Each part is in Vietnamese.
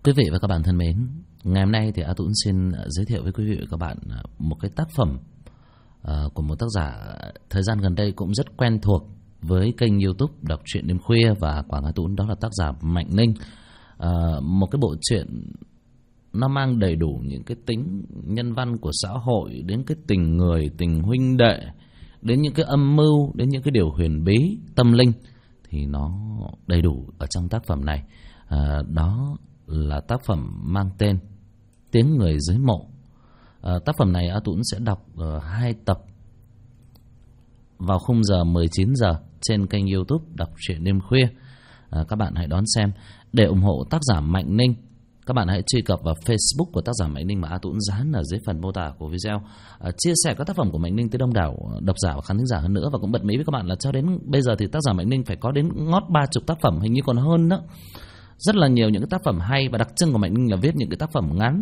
Quý vị và các bạn thân mến, ngày hôm nay thì A Tũng xin giới thiệu với quý vị và các bạn một cái tác phẩm của một tác giả thời gian gần đây cũng rất quen thuộc với kênh YouTube Đọc Truyện Đêm Khuya và Quảng A Tũng, đó là tác giả Mạnh Ninh. Một cái bộ truyện nó mang đầy đủ những cái tính nhân văn của xã hội, đến cái tình người, tình huynh đệ, đến những cái âm mưu, đến những cái điều huyền bí, tâm linh, thì nó đầy đủ ở trong tác phẩm này. Đó là tác phẩm mang tên Tiếng Người Dưới Mộ. Tác phẩm này A Tũng sẽ đọc 2 tập vào khung giờ 19 giờ trên kênh YouTube Đọc Truyện Đêm Khuya. Các bạn hãy đón xem. Để ủng hộ tác giả Mạnh Ninh, các bạn hãy truy cập vào Facebook của tác giả Mạnh Ninh mà A Tũng dán ở dưới phần mô tả của video. Chia sẻ các tác phẩm của Mạnh Ninh tới đông đảo độc giả và khán thính giả hơn nữa. Và cũng bật mí với các bạn là cho đến bây giờ thì tác giả Mạnh Ninh phải có đến ngót 30 tác phẩm, hình như còn hơn đó. Rất là nhiều những cái tác phẩm hay, và đặc trưng của Mạnh Ninh là viết những cái tác phẩm ngắn,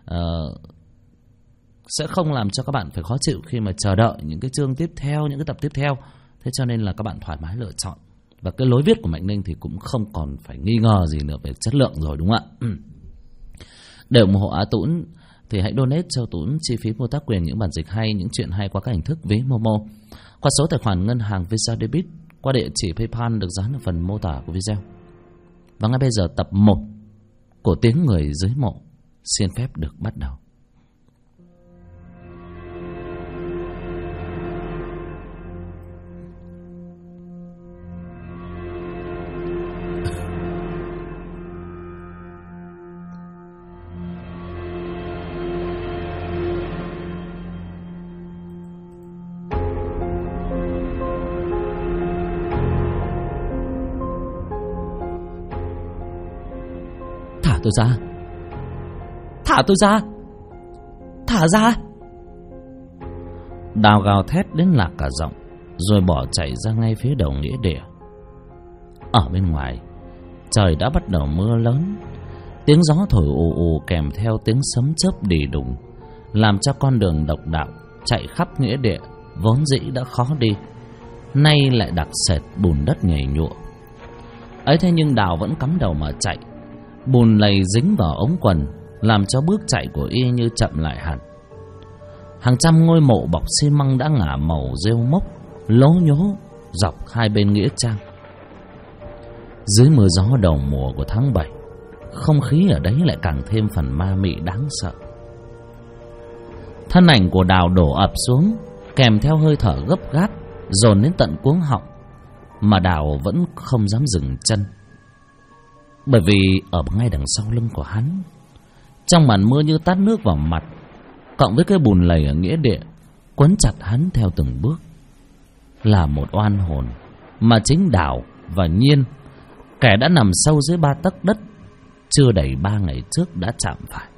sẽ không làm cho các bạn phải khó chịu khi mà chờ đợi những cái chương tiếp theo, những cái tập tiếp theo. Thế cho nên là các bạn thoải mái lựa chọn. Và cái lối viết của Mạnh Ninh thì cũng không còn phải nghi ngờ gì nữa về chất lượng rồi, đúng không ạ? Để ủng hộ A Tũng thì hãy donate cho Tũng chi phí mua tác quyền những bản dịch hay, những chuyện hay qua các hình thức ví Momo, qua số tài khoản ngân hàng Visa Debit, qua địa chỉ PayPal được dán ở phần mô tả của video. Và ngay bây giờ tập 1 của Tiếng Người Dưới Mộ xin phép được bắt đầu. Thả tôi ra! Thả tôi ra! Thả ra! Đào gào thét đến lạc cả giọng, rồi bỏ chạy ra ngay phía đầu nghĩa địa. Ở bên ngoài, trời đã bắt đầu mưa lớn. Tiếng gió thổi ù ù kèm theo tiếng sấm chớp đì đùng, làm cho con đường độc đạo chạy khắp nghĩa địa vốn dĩ đã khó đi, nay lại đặc sệt bùn đất nhầy nhụa. Ấy thế nhưng Đào vẫn cắm đầu mà chạy. Bùn lầy dính vào ống quần, làm cho bước chạy của y như chậm lại hẳn. Hàng trăm ngôi mộ bọc xi măng đã ngả màu rêu mốc, lố nhố dọc hai bên nghĩa trang. Dưới mưa gió đầu mùa của tháng 7, không khí ở đấy lại càng thêm phần ma mị đáng sợ. Thân ảnh của Đào đổ ập xuống, kèm theo hơi thở gấp gáp dồn đến tận cuống họng, mà Đào vẫn không dám dừng chân. Bởi vì ở ngay đằng sau lưng của hắn, trong màn mưa như tát nước vào mặt, cộng với cái bùn lầy ở nghĩa địa quấn chặt hắn theo từng bước, là một oan hồn mà chính Đào và Nhiên, kẻ đã nằm sâu dưới 3 tấc đất, chưa đầy 3 ngày trước đã chạm phải.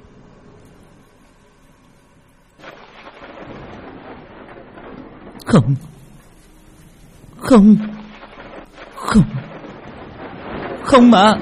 Không, không, không, không mà.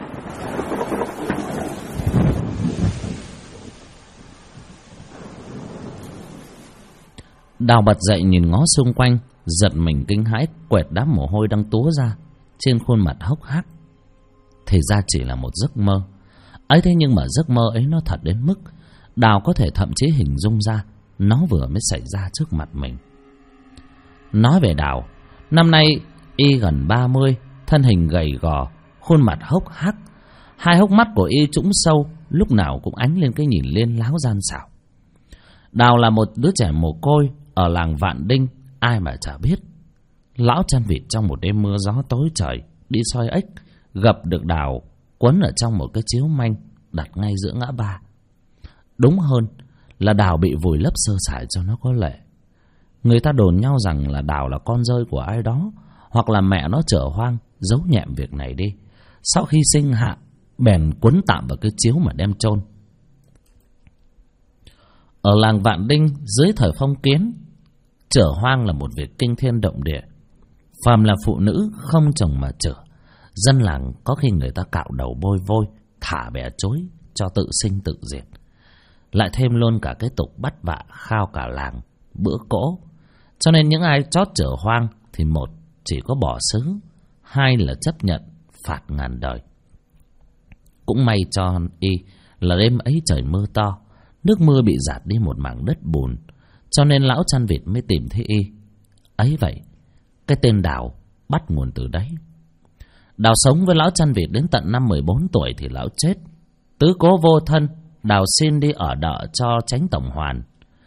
Đào bật dậy nhìn ngó xung quanh, giật mình kinh hãi quẹt đám mồ hôi đang túa ra trên khuôn mặt hốc hác. Thì ra chỉ là một giấc mơ. Ấy thế nhưng mà giấc mơ ấy nó thật đến mức Đào có thể thậm chí hình dung ra nó vừa mới xảy ra trước mặt mình. Nói về Đào, năm nay y gần 30, thân hình gầy gò, khuôn mặt hốc hác, hai hốc mắt của y trũng sâu, lúc nào cũng ánh lên cái nhìn liên láo gian xảo. Đào là một đứa trẻ mồ côi ở làng Vạn Đinh, ai mà chả biết. Lão chăn vịt trong một đêm mưa gió tối trời đi soi ếch, gặp được Đào quấn ở trong một cái chiếu manh đặt ngay giữa ngã ba. Đúng hơn là Đào bị vùi lấp sơ sài cho nó có lệ. Người ta đồn nhau rằng là Đào là con rơi của ai đó, hoặc là mẹ nó chở hoang giấu nhẹm việc này đi. Sau khi sinh hạ, bèn quấn tạm vào cái chiếu mà đem chôn. Ở làng Vạn Đinh dưới thời phong kiến, chở hoang là một việc kinh thiên động địa. Phàm là phụ nữ không chồng mà chở, dân làng có khi người ta cạo đầu bôi vôi, thả bè chối cho tự sinh tự diệt. Lại thêm luôn cả cái tục bắt vạ khao cả làng bữa cỗ. Cho nên những ai chót chở hoang thì một, chỉ có bỏ xứ, hai là chấp nhận phạt ngàn đời. Cũng may cho y là đêm ấy trời mưa to, nước mưa bị dạt đi một mảng đất bùn, cho nên lão chăn vịt mới tìm thấy y. Ấy vậy, cái tên Đào bắt nguồn từ đấy. Đào sống với lão chăn vịt đến tận năm 14 tuổi thì lão chết. Tứ cố vô thân, Đào xin đi ở đợ cho Chánh tổng hoàn.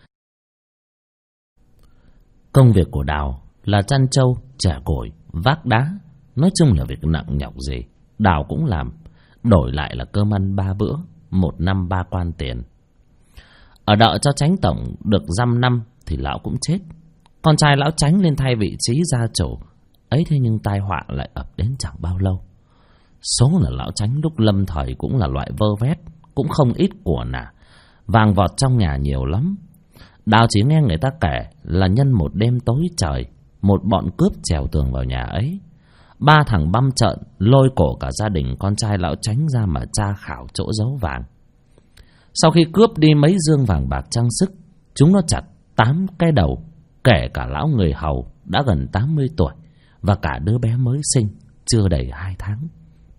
Công việc của Đào là chăn trâu, chẻ củi, vác đá, nói chung là việc nặng nhọc gì Đào cũng làm, đổi lại là cơm ăn 3 bữa, 1 năm 3 quan tiền. Ở đợ cho Chánh tổng được dăm năm thì lão cũng chết. Con trai lão Chánh lên thay vị trí gia chủ. Ấy thế nhưng tai họa lại ập đến chẳng bao lâu. Số là lão Chánh lúc lâm thời cũng là loại vơ vét, cũng không ít của nà, vàng vọt trong nhà nhiều lắm. Đào chỉ nghe người ta kể là nhân một đêm tối trời, một bọn cướp trèo tường vào nhà ấy. 3 thằng băm trợn lôi cổ cả gia đình con trai lão Chánh ra mà tra khảo chỗ giấu vàng. Sau khi cướp đi mấy dương vàng bạc trang sức, chúng nó chặt 8 cái đầu, kể cả lão người hầu đã gần 80 tuổi và cả đứa bé mới sinh chưa đầy 2 tháng.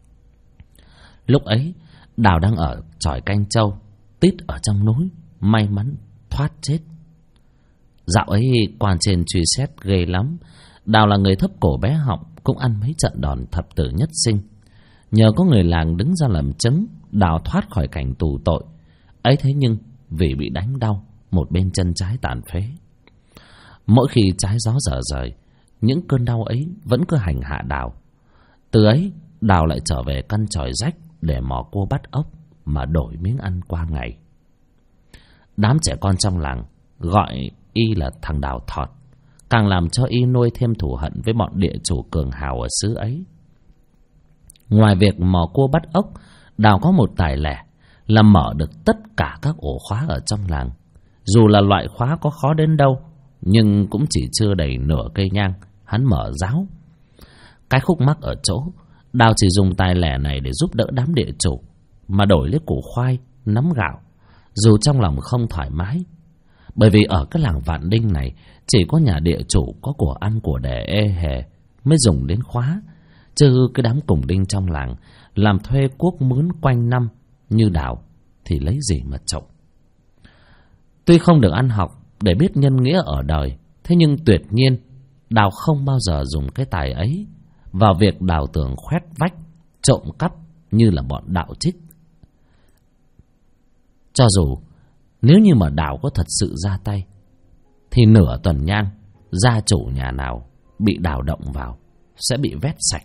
Lúc ấy Đào đang ở chòi canh trâu tít ở trong núi, may mắn thoát chết. Dạo ấy quan trên truy xét ghê lắm. Đào là người thấp cổ bé họng, cũng ăn mấy trận đòn thập tử nhất sinh. Nhờ có người làng đứng ra làm chứng, Đào thoát khỏi cảnh tù tội. Ấy thế nhưng vì bị đánh đau, một bên chân trái tàn phế. Mỗi khi trái gió dở rời, những cơn đau ấy vẫn cứ hành hạ Đào. Từ ấy Đào lại trở về căn chòi rách để mò cua bắt ốc mà đổi miếng ăn qua ngày. Đám trẻ con trong làng gọi y là thằng Đào Thọt, càng làm cho y nuôi thêm thù hận với bọn địa chủ cường hào ở xứ ấy. Ngoài việc mò cua bắt ốc, Đào có một tài lẻ là mở được tất cả các ổ khóa ở trong làng. Dù là loại khóa có khó đến đâu, nhưng cũng chỉ chưa đầy nửa cây nhang, hắn mở ráo. Cái khúc mắc ở chỗ, Đào chỉ dùng tài lẻ này để giúp đỡ đám địa chủ, mà đổi lấy củ khoai, nắm gạo, dù trong lòng không thoải mái. Bởi vì ở cái làng Vạn Đinh này, chỉ có nhà địa chủ có của ăn của đẻ ê hề mới dùng đến khóa, chứ cái đám cùng đinh trong làng làm thuê cuốc mướn quanh năm như Đào thì lấy gì mà trộm. Tuy không được ăn học để biết nhân nghĩa ở đời, thế nhưng tuyệt nhiên Đào không bao giờ dùng cái tài ấy vào việc đào tường khoét vách, trộm cắp như là bọn đạo trích. Cho dù nếu như mà Đào có thật sự ra tay, thì nửa tuần nhang, gia chủ nhà nào bị Đào động vào sẽ bị vét sạch.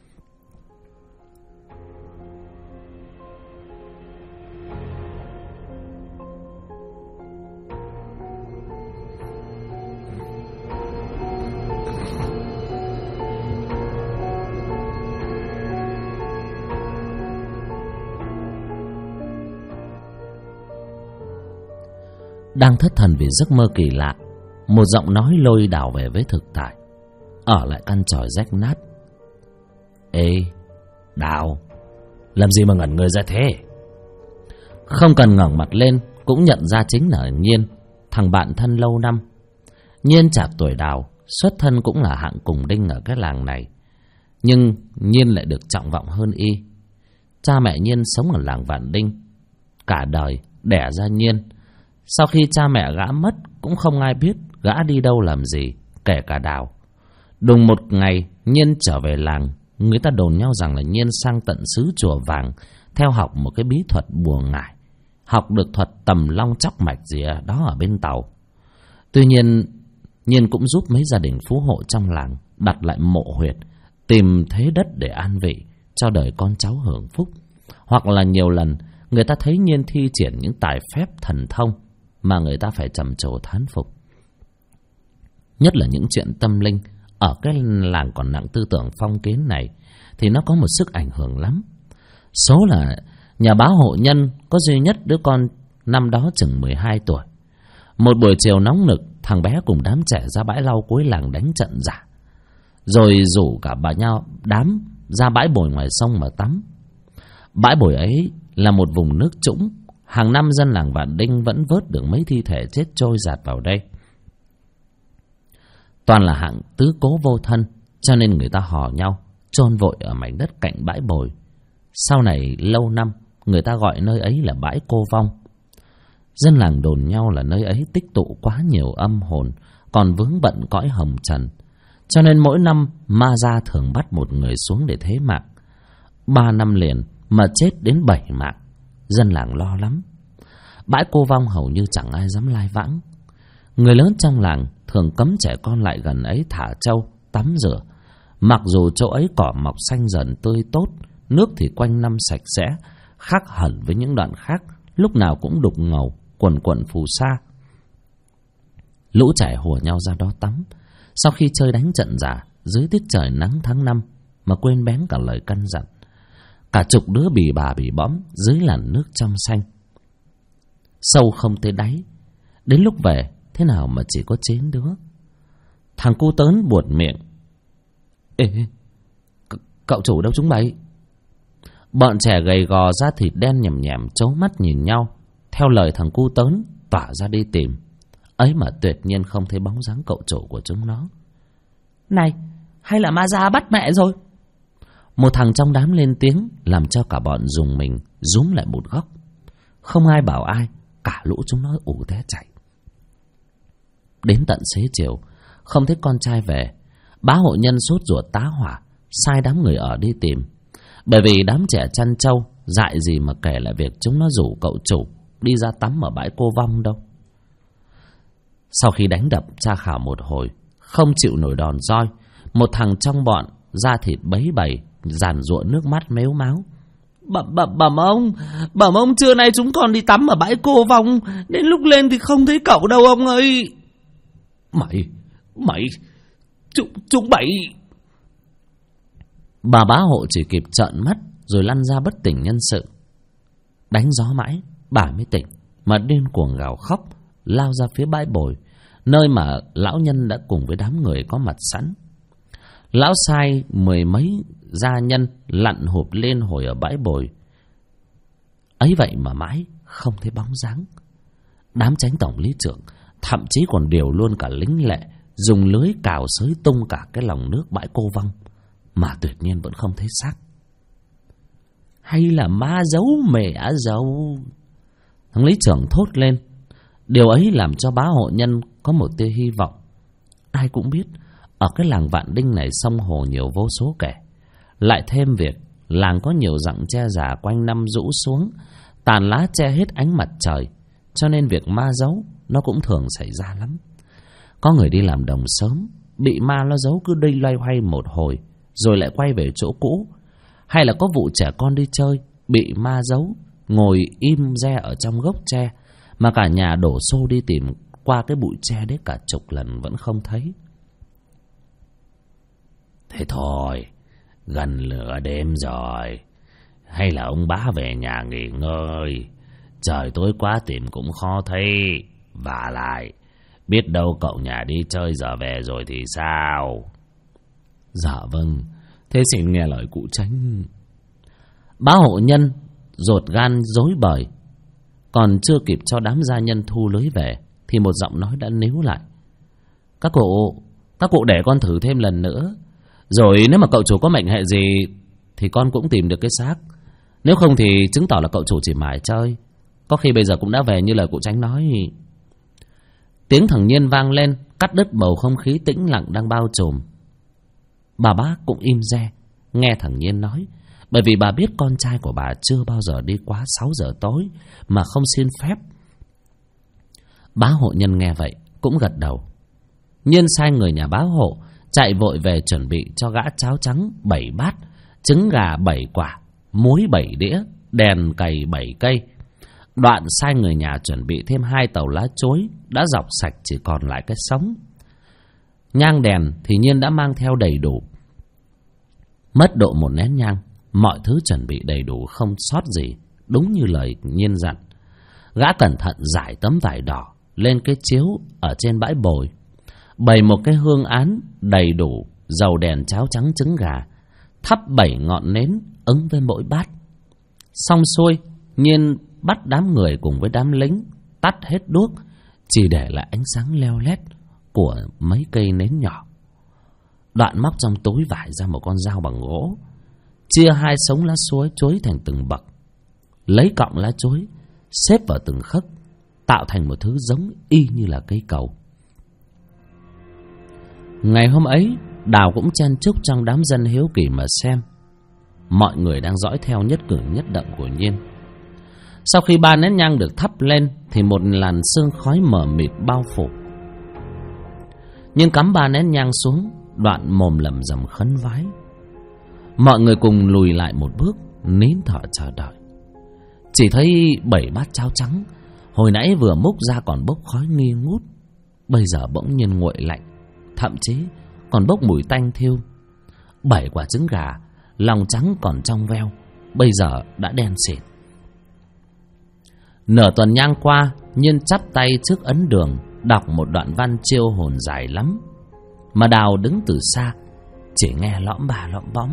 Đang thất thần vì giấc mơ kỳ lạ, một giọng nói lôi Đào về với thực tại. Ở lại căn chòi rách nát. Ê, Đào, làm gì mà ngẩn người ra thế? Không cần ngẩng mặt lên cũng nhận ra chính là Nhiên, thằng bạn thân lâu năm. Nhiên chạc tuổi Đào, xuất thân cũng là hạng cùng đinh ở cái làng này. Nhưng Nhiên lại được trọng vọng hơn y. Cha mẹ Nhiên sống ở làng Vạn Đinh, cả đời đẻ ra Nhiên. Sau khi cha mẹ gã mất, cũng không ai biết gã đi đâu làm gì, kể cả Đào. Đùng một ngày Nhiên trở về làng, người ta đồn nhau rằng là Nhiên sang tận xứ Chùa Vàng theo học một cái bí thuật bùa ngải, học được thuật tầm long chóc mạch gì đó ở bên Tàu. Tuy nhiên Nhiên cũng giúp mấy gia đình phú hộ trong làng đặt lại mộ huyệt, tìm thế đất để an vị cho đời con cháu hưởng phúc. Hoặc là nhiều lần người ta thấy Nhiên thi triển những tài phép thần thông mà người ta phải trầm trồ thán phục. Nhất là những chuyện tâm linh ở cái làng còn nặng tư tưởng phong kiến này thì nó có một sức ảnh hưởng lắm. Số là nhà báo hộ nhân có duy nhất đứa con năm đó chừng 12 tuổi. Một buổi chiều nóng nực, thằng bé cùng đám trẻ ra bãi lau cuối làng đánh trận giả, rồi rủ cả bà nhau đám ra bãi bồi ngoài sông mà tắm. Bãi bồi ấy là một vùng nước trũng, hàng năm dân làng Vạn Đinh vẫn vớt được mấy thi thể chết trôi dạt vào đây. Toàn là hạng tứ cố vô thân, cho nên người ta hò nhau chôn vội ở mảnh đất cạnh bãi bồi. Sau này lâu năm người ta gọi nơi ấy là bãi Cô Vong. Dân làng đồn nhau là nơi ấy tích tụ quá nhiều âm hồn còn vướng bận cõi hồng trần, cho nên mỗi năm ma gia thường bắt một người xuống để thế mạng. 3 năm liền mà chết đến 7 mạng, dân làng lo lắm. Bãi Cô Vong hầu như chẳng ai dám lai vãng. Người lớn trong làng thường cấm trẻ con lại gần ấy thả trâu, tắm rửa. Mặc dù chỗ ấy cỏ mọc xanh dần tươi tốt, nước thì quanh năm sạch sẽ, khác hẳn với những đoạn khác lúc nào cũng đục ngầu, quần quần phù sa. Lũ trẻ hùa nhau ra đó tắm, sau khi chơi đánh trận giả dưới tiết trời nắng tháng 5 mà quên bén cả lời căn dặn. Cả chục đứa bì bà bì bõm dưới làn nước trong xanh, sâu không tới đáy. Đến lúc về thế nào mà chỉ có 9 đứa. Thằng cu Tớn buột miệng: Ê, cậu chủ đâu chúng mày? Bọn trẻ gầy gò da thịt đen nhèm nhèm trố mắt nhìn nhau, theo lời thằng cu Tớn tỏa ra đi tìm. Ấy mà tuyệt nhiên không thấy bóng dáng cậu chủ của chúng nó. Này, hay là ma gia bắt mẹ rồi? Một thằng trong đám lên tiếng, làm cho cả bọn dùng mình rúm lại một góc. Không ai bảo ai, cả lũ chúng nó ù té chạy. Đến tận xế chiều không thấy con trai về, bá hộ nhân sốt ruột tá hỏa, sai đám người ở đi tìm. Bởi vì đám trẻ chăn trâu dại gì mà kể lại việc chúng nó rủ cậu chủ đi ra tắm ở bãi Cô Vong đâu. Sau khi đánh đập tra khảo một hồi, không chịu nổi đòn roi, một thằng trong bọn da thịt bấy bầy, giàn giụa nước mắt mếu máo: Bẩm ông, trưa nay chúng con đi tắm ở bãi Cô Vong, đến lúc lên thì không thấy cậu đâu ông ơi. Mày, chúng bậy. Bà bá hộ chỉ kịp trợn mắt rồi lăn ra bất tỉnh nhân sự. Đánh gió mãi bà mới tỉnh, mà điên cuồng gào khóc, lao ra phía bãi bồi, nơi mà lão nhân đã cùng với đám người có mặt sẵn. Lão sai 10 mấy gia nhân lặn hụp lên hồi ở bãi bồi ấy vậy mà mãi không thấy bóng dáng. Đám chánh tổng lý trưởng thậm chí còn điều luôn cả lính lệ dùng lưới cào xới tung cả cái lòng nước bãi Cô Vong, mà tuyệt nhiên vẫn không thấy xác. Hay là ma giấu mẹ giấu? Thằng lý trưởng thốt lên. Điều ấy làm cho bá hộ nhân có một tia hy vọng. Ai cũng biết ở cái làng Vạn Đinh này sông hồ nhiều vô số kẻ, lại thêm việc làng có nhiều rặng tre già quanh năm rũ xuống, tàn lá che hết ánh mặt trời, cho nên việc ma giấu nó cũng thường xảy ra lắm. Có người đi làm đồng sớm bị ma nó giấu cứ đi loay hoay một hồi rồi lại quay về chỗ cũ, hay là có vụ trẻ con đi chơi bị ma giấu ngồi im re ở trong gốc tre mà cả nhà đổ xô đi tìm qua cái bụi tre đấy cả chục lần vẫn không thấy. Thế thôi, gần nửa đêm rồi, hay là ông bá về nhà nghỉ ngơi, trời tối quá tìm cũng khó thấy. Và lại biết đâu cậu nhà đi chơi giờ về rồi thì sao? Dạ vâng, thế xin nghe lời cụ Chánh. Bá hộ nhân dột gan dối bời, còn chưa kịp cho đám gia nhân thu lưới về thì một giọng nói đã níu lại: Các cụ để con thử thêm lần nữa, rồi nếu mà cậu chủ có mệnh hệ gì thì con cũng tìm được cái xác. Nếu không thì chứng tỏ là cậu chủ chỉ mải chơi, có khi bây giờ cũng đã về như lời cụ Chánh nói. Tiếng thằng Nhiên vang lên, cắt đứt bầu không khí tĩnh lặng đang bao trùm. Bà bác cũng im re nghe thằng Nhiên nói, bởi vì bà biết con trai của bà chưa bao giờ đi quá 6 giờ tối mà không xin phép. Bá hộ nhân nghe vậy cũng gật đầu. Nhiên sai người nhà bá hộ chạy vội về chuẩn bị cho gã cháo trắng 7 bát, trứng gà 7 quả, muối 7 đĩa, đèn cầy 7 cây. Đoạn sai người nhà chuẩn bị thêm 2 tàu lá chuối đã dọc sạch chỉ còn lại cái sống. Nhang đèn thì Nhiên đã mang theo đầy đủ. Mất độ 1 nén nhang, mọi thứ chuẩn bị đầy đủ không sót gì, đúng như lời Nhiên dặn. Gã cẩn thận rải tấm vải đỏ lên cái chiếu ở trên bãi bồi, bày một cái hương án đầy đủ dầu đèn cháo trắng trứng gà, thắp 7 ngọn nến ứng với mỗi bát. Xong xuôi, Nhiên bắt đám người cùng với đám lính tắt hết đuốc, chỉ để lại ánh sáng leo lét của mấy cây nến nhỏ. Đoạn móc trong túi vải ra một con dao bằng gỗ, chia 2 sống lá chuối thành từng bậc, lấy cọng lá chuối xếp vào từng khấc, tạo thành một thứ giống y như là cây cầu. Ngày hôm ấy, Đào cũng chen chúc trong đám dân hiếu kỳ mà xem. Mọi người đang dõi theo nhất cử nhất động của Nhiên. Sau khi 3 nén nhang được thắp lên thì một làn sương khói mờ mịt bao phủ. Nhưng cắm 3 nén nhang xuống, đoạn mồm lẩm rẩm khấn vái. Mọi người cùng lùi lại một bước, nín thở chờ đợi. Chỉ thấy 7 bát cháo trắng hồi nãy vừa múc ra còn bốc khói nghi ngút, bây giờ bỗng nhiên nguội lạnh, thậm chí còn bốc mùi tanh thiêu. 7 quả trứng gà lòng trắng còn trong veo, bây giờ đã đen xịt. Nửa tuần nhang qua, Nhiên chắp tay trước ấn đường đọc một đoạn văn chiêu hồn dài lắm, mà Đào đứng từ xa chỉ nghe lõm bà lõm bõm.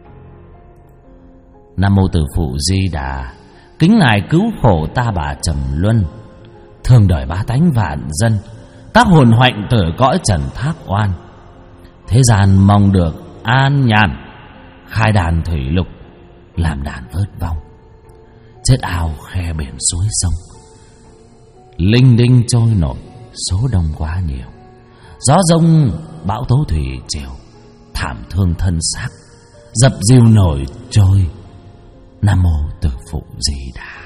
Nam mô Từ Phụ Di Đà, kính ngài cứu khổ ta bà trầm luân, thương đời bá tánh vạn dân, các hồn hoạnh tử cõi trần thác oan. Thế gian mong được an nhàn, khai đàn thủy lục, làm đàn vớt vong. Chết ao khe biển suối sông, linh đinh trôi nổi, số đông quá nhiều. Gió rông bão tố thủy triều, thảm thương thân xác, dập dìu nổi trôi. Nam mô Từ Phụ Di Đà.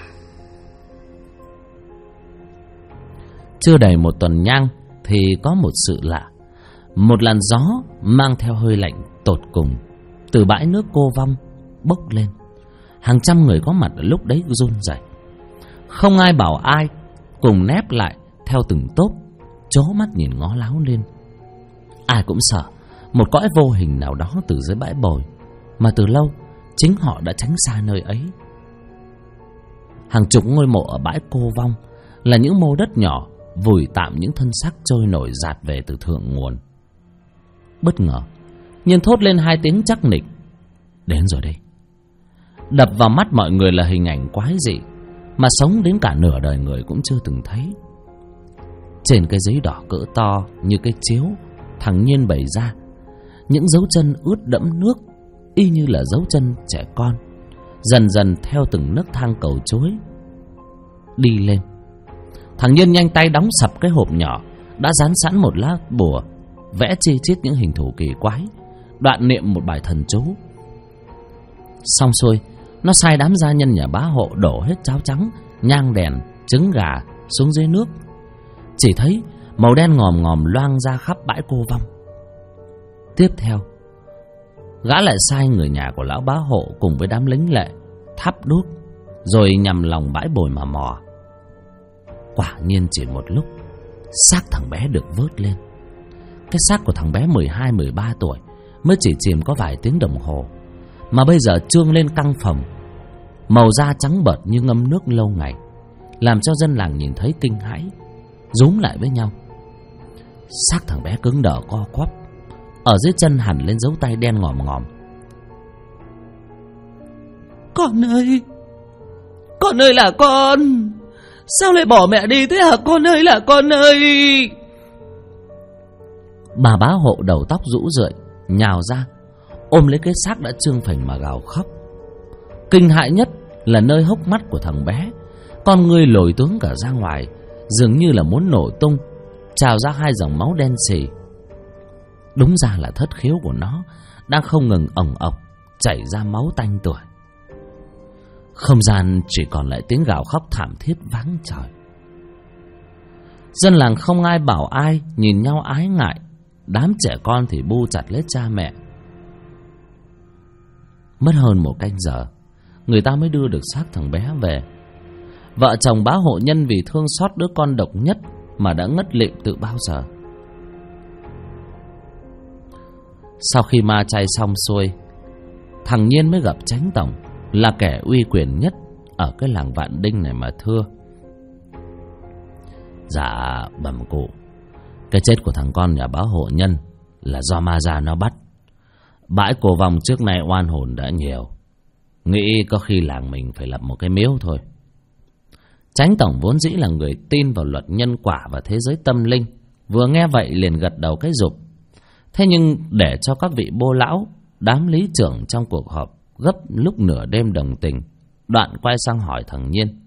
Chưa đầy một tuần nhang thì có một sự lạ. Một làn gió mang theo hơi lạnh tột cùng từ bãi nước Cô Vong bốc lên. Hàng trăm người có mặt ở lúc đấy run rẩy. Không ai bảo ai, cùng nép lại theo từng tốp, chố mắt nhìn ngó láo lên. Ai cũng sợ một cõi vô hình nào đó từ dưới bãi bồi mà từ lâu chính họ đã tránh xa nơi ấy. Hàng chục ngôi mộ ở bãi Cô Vong là những mô đất nhỏ vùi tạm những thân xác trôi nổi dạt về từ thượng nguồn. Bất ngờ Nhiên thốt lên 2 tiếng chắc nịch: đến rồi đây. Đập vào mắt mọi người là hình ảnh quái dị mà sống đến cả nửa đời người cũng chưa từng thấy. Trên cái giấy đỏ cỡ to như cái chiếu, thằng Nhiên bày ra những dấu chân ướt đẫm nước, y như là dấu chân trẻ con, dần dần theo từng nấc thang cầu chuối đi lên. Thằng Nhiên nhanh tay đóng sập cái hộp nhỏ đã dán sẵn một lá bùa vẽ chi chít những hình thù kỳ quái, đoạn niệm một bài thần chú. Xong xuôi, nó sai đám gia nhân nhà bá hộ đổ hết cháo trắng, nhang đèn, trứng gà xuống dưới nước. Chỉ thấy màu đen ngòm ngòm loang ra khắp bãi Cô Vong. Tiếp theo, gã lại sai người nhà của lão bá hộ cùng với đám lính lệ thắp đuốc, rồi nhằm lòng bãi bồi mà mò. Quả nhiên chỉ một lúc, xác thằng bé được vớt lên. Cái xác của thằng bé 12-13 tuổi mới chỉ chìm có vài tiếng đồng hồ, mà bây giờ trương lên căng phồng, màu da trắng bợt như ngâm nước lâu ngày, làm cho dân làng nhìn thấy kinh hãi, rúm lại với nhau. Xác thằng bé cứng đờ co quắp, ở dưới chân hẳn lên dấu tay đen ngòm ngòm. Con ơi là con, sao lại bỏ mẹ đi thế hả con ơi là con ơi? Bà bá hộ đầu tóc rũ rượi nhào ra ôm lấy cái xác đã trương phình mà gào khóc. Kinh hại nhất là nơi hốc mắt của thằng bé, con ngươi lồi tướng cả ra ngoài, dường như là muốn nổ tung, trào ra 2 dòng máu đen sì. Đúng ra là thất khiếu của nó đang không ngừng ồng ộc chảy ra máu tanh tưởi. Không gian chỉ còn lại tiếng gào khóc thảm thiết vắng trời. Dân làng không ai bảo ai, nhìn nhau ái ngại. Đám trẻ con thì bu chặt lấy cha mẹ. Mất hơn 1 canh giờ, người ta mới đưa được xác thằng bé về. Vợ chồng bá hộ nhân vì thương xót đứa con độc nhất mà đã ngất lịm từ bao giờ. Sau khi ma chay xong xuôi, thằng Nhiên mới gặp Chánh Tổng, là kẻ uy quyền nhất ở cái làng Vạn Đinh này mà thưa: dạ bẩm cụ, cái chết của thằng con nhà bá hộ nhân là do ma già nó bắt. Bãi Cô Vong trước nay oan hồn đã nhiều, nghĩ có khi làng mình phải lập một cái miếu thôi. Chánh Tổng vốn dĩ là người tin vào luật nhân quả và thế giới tâm linh, vừa nghe vậy liền gật đầu cái rụp. Thế nhưng để cho các vị bô lão, đám lý trưởng trong cuộc họp gấp lúc nửa đêm đồng tình, Đoạn quay sang hỏi thằng Nhiên.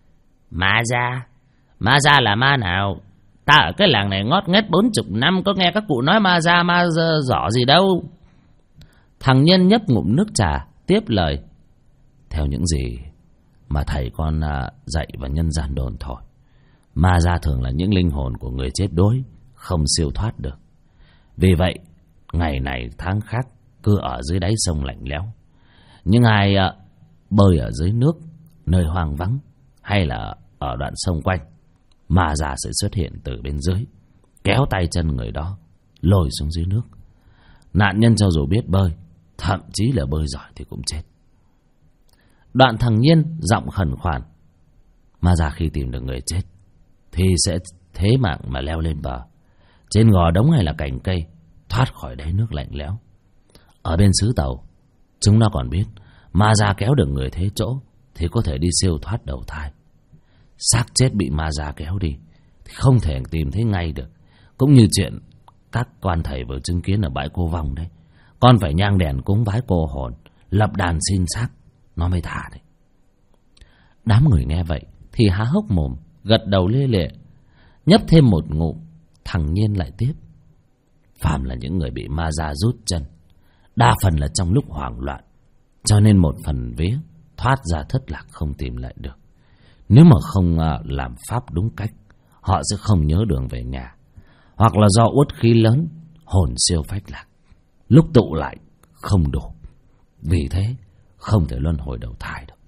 Ma gia là ma nào? Ta ở cái làng này ngót nghét 40 năm, có nghe các cụ nói ma gia ma giỏ gì đâu. Thằng Nhiên nhấp ngụm nước trà, tiếp lời. Theo những gì mà thầy con dạy và nhân gian đồn thổi, ma gia thường là những linh hồn của người chết đuối, không siêu thoát được. Vì vậy ngày này tháng khác cứ ở dưới đáy sông lạnh lẽo. Nhưng ai bơi ở dưới nước, nơi hoang vắng, hay là ở đoạn sông quanh, ma già sẽ xuất hiện từ bên dưới, kéo tay chân người đó lôi xuống dưới nước. Nạn nhân cho dù biết bơi, thậm chí là bơi giỏi thì cũng chết. Đoạn thằng Nhiên giọng khẩn khoản. Ma già khi tìm được người chết thì sẽ thế mạng mà leo lên bờ, trên gò đống hay là cành cây, thoát khỏi đáy nước lạnh lẽo. Ở bên xứ Tàu, chúng nó còn biết ma già kéo được người thế chỗ thì có thể đi siêu thoát đầu thai. Xác chết bị ma già kéo đi thì không thể tìm thấy ngay được. Cũng như chuyện các quan thầy vừa chứng kiến ở bãi Cô Vong đấy. Con phải nhang đèn cúng vái cô hồn, lập đàn xin xác, nó mới thả đấy. Đám người nghe vậy thì há hốc mồm, gật đầu lia lịa. Nhấp thêm một ngụm, thằng Nhiên lại tiếp. Phàm là những người bị ma già rút chân, đa phần là trong lúc hoảng loạn, cho nên một phần vía thoát ra thất lạc không tìm lại được. Nếu mà không làm pháp đúng cách, họ sẽ không nhớ đường về nhà, hoặc là do uất khí lớn, hồn siêu phách lạc, lúc tụ lại không đủ, vì thế không thể luân hồi đầu thai được.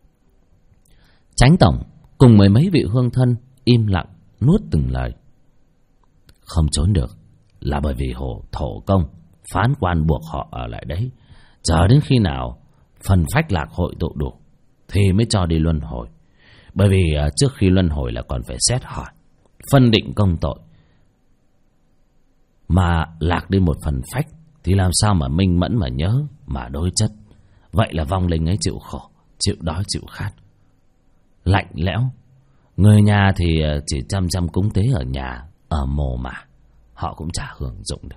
Chánh tổng cùng mười mấy vị hương thân im lặng nuốt từng lời. Không trốn được là bởi vì thổ công phán quan buộc họ ở lại đấy, chờ đến khi nào phần phách lạc hội tụ đủ thì mới cho đi luân hồi. Bởi vì trước khi luân hồi là còn phải xét hỏi, phân định công tội, mà lạc đi một phần phách thì làm sao mà minh mẫn mà nhớ mà đối chất. Vậy là vong linh ấy chịu khổ, chịu đói chịu khát, lạnh lẽo. Người nhà thì chỉ chăm cúng tế ở nhà, ở mồ mà họ cũng chả hưởng dụng được.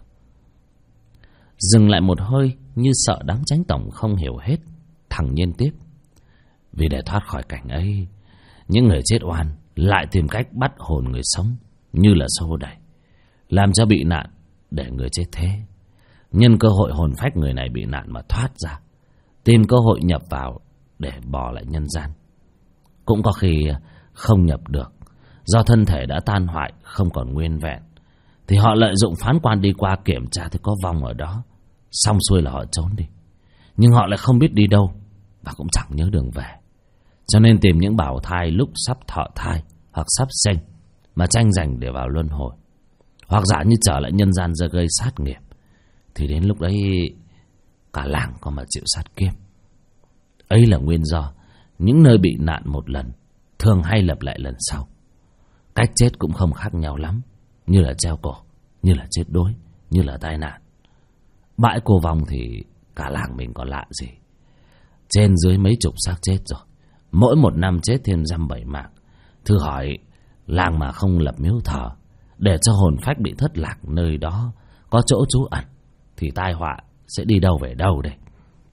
Dừng lại một hơi như sợ đám chánh tổng không hiểu hết, thằng Nhiên tiếp. Vì để thoát khỏi cảnh ấy, những người chết oan lại tìm cách bắt hồn người sống như là xô đẩy, làm cho bị nạn để người chết thế. Nhân cơ hội hồn phách người này bị nạn mà thoát ra, tìm cơ hội nhập vào để bỏ lại nhân gian. Cũng có khi không nhập được, do thân thể đã tan hoại không còn nguyên vẹn, thì họ lợi dụng phán quan đi qua kiểm tra thấy có vong ở đó, xong xuôi là họ trốn đi. Nhưng họ lại không biết đi đâu và cũng chẳng nhớ đường về, cho nên tìm những bảo thai lúc sắp thọ thai hoặc sắp sinh mà tranh giành để vào luân hồi, hoặc giả như trở lại nhân gian ra gây sát nghiệp, thì đến lúc đấy cả làng có mà chịu sát kiếp. Ấy là nguyên do những nơi bị nạn một lần thường hay lập lại lần sau. Cách chết cũng không khác nhau lắm, như là treo cổ, như là chết đuối, như là tai nạn. Bãi Cô Vong thì cả làng mình còn lạ gì, trên dưới mấy chục xác chết rồi, mỗi một năm chết thêm 7 mạng. Thử hỏi làng mà không lập miếu thờ để cho hồn phách bị thất lạc nơi đó có chỗ trú ẩn, thì tai họa sẽ đi đâu về đâu đây?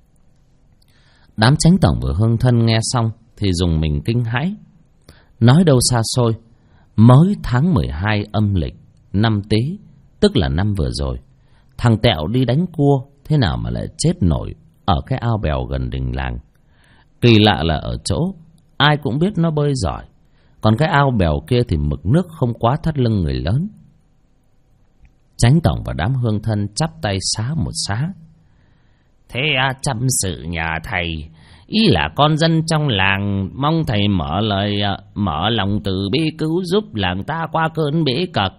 Đám chánh tổng và hương thân nghe xong thì dùng mình kinh hãi. Nói đâu xa xôi, mới tháng 12 âm lịch năm Tý, tức là năm vừa rồi, thằng Tẹo đi đánh cua, thế nào mà lại chết nổi ở cái ao bèo gần đình làng. Kỳ lạ là ở chỗ ai cũng biết nó bơi giỏi, còn cái ao bèo kia thì mực nước không quá thắt lưng người lớn. Chánh tổng và đám hương thân chắp tay xá một xá. Thế chăm sự nhà thầy, ý là con dân trong làng, mong thầy mở lòng từ bi cứu giúp làng ta qua cơn bế cật.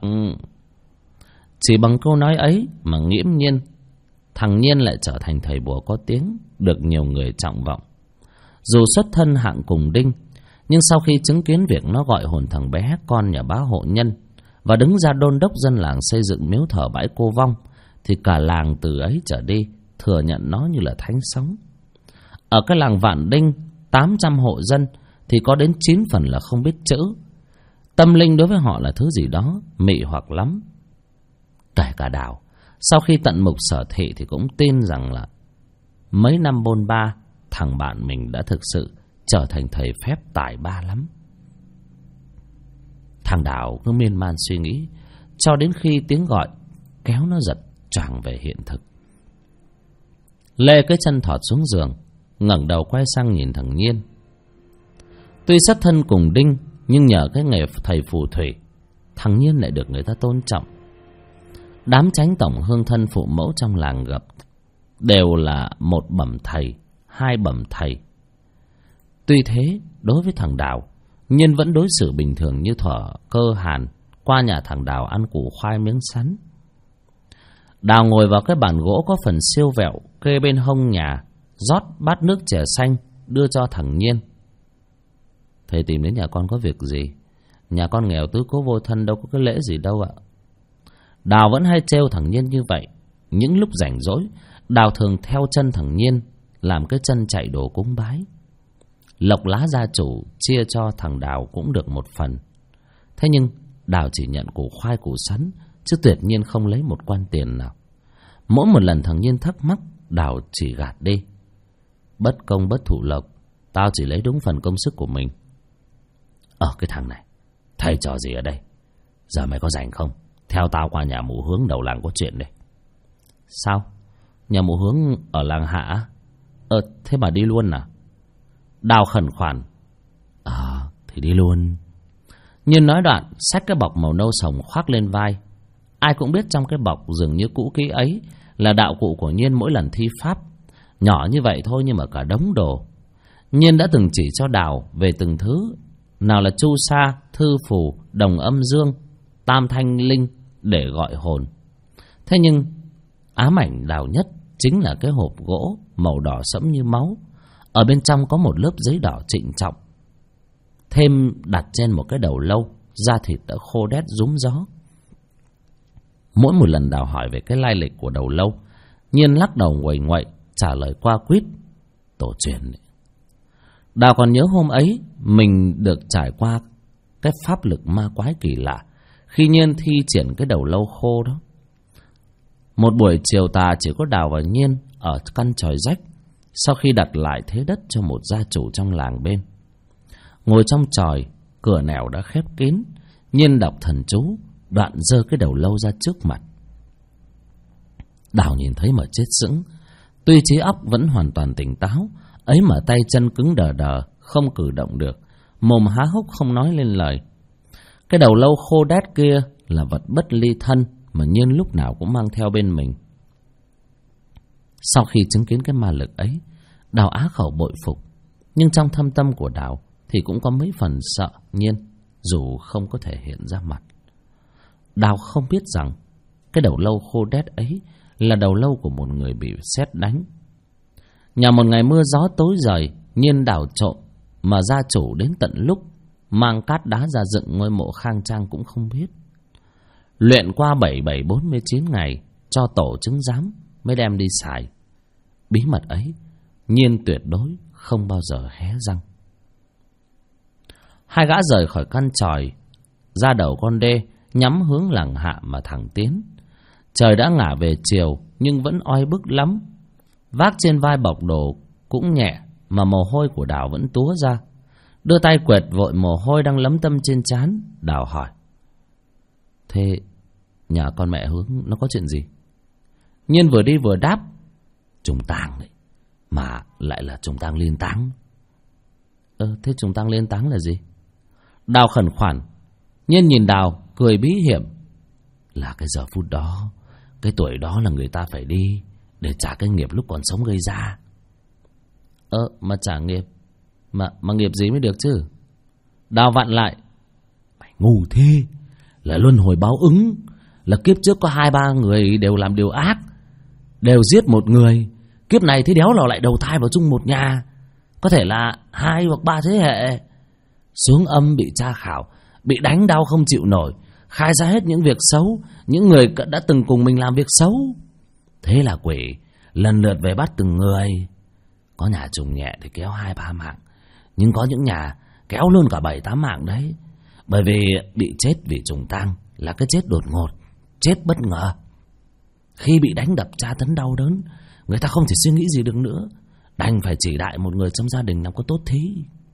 Chỉ bằng câu nói ấy mà nghiễm nhiên thằng Nhiên lại trở thành thầy bùa có tiếng, được nhiều người trọng vọng. Dù xuất thân hạng cùng đinh, nhưng sau khi chứng kiến việc nó gọi hồn thằng bé con nhà bá hộ nhân và đứng ra đôn đốc dân làng xây dựng miếu thờ bãi Cô Vong, thì cả làng từ ấy trở đi thừa nhận nó như là thánh sống. Ở cái làng Vạn Đinh 800 hộ dân thì có đến 9 phần là không biết chữ. Tâm linh đối với họ là thứ gì đó mị hoặc lắm. Kể cả Đào, sau khi tận mục sở thị thì cũng tin rằng là mấy năm bôn ba, thằng bạn mình đã thực sự trở thành thầy phép tài ba lắm. Thằng Đào cứ miên man suy nghĩ cho đến khi tiếng gọi kéo nó giật choàng về hiện thực. Lê cái chân thọt xuống giường, ngẩng đầu quay sang nhìn thằng Nhiên. Tuy xuất thân cùng Đinh, nhưng nhờ cái nghề thầy phù thủy, thằng Nhiên lại được người ta tôn trọng. Đám chánh tổng hương thân phụ mẫu trong làng gặp đều là một bẩm thầy, hai bẩm thầy. Tuy thế, đối với thằng Đào, Nhiên vẫn đối xử bình thường như thuở cơ hàn qua nhà thằng Đào ăn củ khoai miếng sắn. Đào ngồi vào cái bàn gỗ có phần siêu vẹo kê bên hông nhà, rót bát nước chè xanh đưa cho thằng Nhiên. Thầy tìm đến nhà con có việc gì? Nhà con nghèo tứ cố vô thân, đâu có cái lễ gì đâu ạ. Đào vẫn hay trêu thằng Nhiên như vậy. Những lúc rảnh rỗi, Đào thường theo chân thằng Nhiên làm cái chân chạy đồ cúng bái. Lộc lá gia chủ chia cho thằng Đào cũng được một phần. Thế nhưng Đào chỉ nhận củ khoai củ sắn, chứ tuyệt nhiên không lấy một quan tiền nào. Mỗi một lần thằng Nhiên thắc mắc, Đào chỉ gạt đi. Bất công bất thụ lộc, tao chỉ lấy đúng phần công sức của mình. Cái thằng này, thầy trò gì ở đây? Giờ mày có rảnh không? Theo tao qua nhà mụ Hướng đầu làng có chuyện đây. Sao? Nhà mụ Hướng ở làng Hạ? Thế mà đi luôn à? Đào khẩn khoản. Thì đi luôn. Nhiên nói đoạn, xách cái bọc màu nâu sồng khoác lên vai. Ai cũng biết trong cái bọc dường như cũ kỹ ấy là đạo cụ của Nhiên mỗi lần thi pháp. Nhỏ như vậy thôi nhưng mà cả đống đồ. Nhiên đã từng chỉ cho Đào về từng thứ. Nào là chu sa, thư phù, đồng âm dương, tam thanh linh để gọi hồn. Thế nhưng ám ảnh Đào nhất chính là cái hộp gỗ màu đỏ sẫm như máu. Ở bên trong có một lớp giấy đỏ trịnh trọng, thêm đặt trên một cái đầu lâu, da thịt đã khô đét rúm gió. Mỗi một lần Đào hỏi về cái lai lịch của đầu lâu, Nhiên lắc đầu nguầy nguậy, trả lời qua quýt: tổ truyền. Đào còn nhớ hôm ấy mình được trải qua cái pháp lực ma quái kỳ lạ khi Nhiên thi triển cái đầu lâu khô đó. Một buổi chiều tà chỉ có Đào và Nhiên ở căn chòi rách, sau khi đặt lại thế đất cho một gia chủ trong làng bên. Ngồi trong chòi, cửa nẻo đã khép kín, Nhiên đọc thần chú, đoạn giơ cái đầu lâu ra trước mặt. Đào nhìn thấy mà chết sững. Tuy trí óc vẫn hoàn toàn tỉnh táo, ấy mà tay chân cứng đờ đờ, không cử động được, mồm há hốc không nói lên lời. Cái đầu lâu khô đét kia là vật bất ly thân mà Nhiên lúc nào cũng mang theo bên mình. Sau khi chứng kiến cái ma lực ấy, Đào á khẩu bội phục, nhưng trong thâm tâm của Đào thì cũng có mấy phần sợ Nhiên, dù không có thể hiện ra mặt. Đào không biết rằng cái đầu lâu khô đét ấy là đầu lâu của một người bị sét đánh. Nhà một ngày mưa gió tối rời, Nhiên đào trộm mà gia chủ đến tận lúc mang cát đá ra dựng ngôi mộ khang trang cũng không biết. Luyện qua 7749 ngày cho tổ chứng giám mới đem đi xài. Bí mật ấy Nhiên tuyệt đối không bao giờ hé răng. Hai gã rời khỏi căn chòi, ra đầu con đê, nhắm hướng làng Hạ mà thẳng tiến. Trời đã ngả về chiều nhưng vẫn oi bức lắm. Vác trên vai bọc đồ cũng nhẹ mà mồ hôi của Đào vẫn túa ra. Đưa tay quệt vội mồ hôi đang lấm tấm trên trán. Đào hỏi: thế nhà con mẹ Hướng nó có chuyện gì? Nhiên vừa đi vừa đáp: trùng tang đấy, mà lại là trùng tang liên táng. Thế trùng tang liên táng là gì? Đào khẩn khoản. Nhiên nhìn Đào cười bí hiểm: là cái giờ phút đó, cái tuổi đó là người ta phải đi để trả cái nghiệp lúc còn sống gây ra. Mà trả nghiệp mà nghiệp gì mới được chứ? Đào vặn lại: mày ngu thế, là luân hồi báo ứng, là kiếp trước có 2-3 người đều làm điều ác, đều giết một người, kiếp này thế đéo lò lại đầu thai vào chung một nhà, có thể là 2 hoặc 3 thế hệ. Xuống âm bị tra khảo, bị đánh đau không chịu nổi, khai ra hết những việc xấu, những người đã từng cùng mình làm việc xấu. Thế là quỷ lần lượt về bắt từng người. Có nhà trùng nhẹ thì kéo 2-3 mạng, nhưng có những nhà kéo luôn cả 7-8 mạng đấy. Bởi vì bị chết vì trùng tang là cái chết đột ngột, chết bất ngờ. Khi bị đánh đập tra tấn đau đớn, người ta không thể suy nghĩ gì được nữa, đành phải chỉ đại một người trong gia đình làm có tốt thí.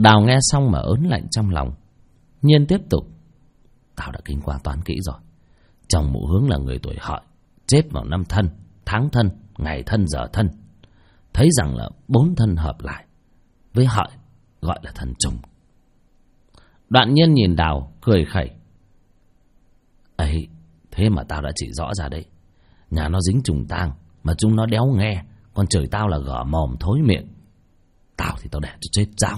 Đào nghe xong mà ớn lạnh trong lòng. Nhiên tiếp tục: tao đã kinh qua toán kỹ rồi. Chồng Mụ Hướng là người tuổi Hợi, chết vào năm Thân, tháng Thân, ngày Thân, giờ Thân. Thấy rằng là 4 thân hợp lại với Hợi gọi là thần trùng. Đoạn Nhiên nhìn Đào cười khẩy: ấy, thế mà tao đã chỉ rõ ra đấy. Nhà nó dính trùng tang mà chúng nó đéo nghe, còn chửi tao là gở mồm thối miệng. Tao thì tao để cho chết giáo.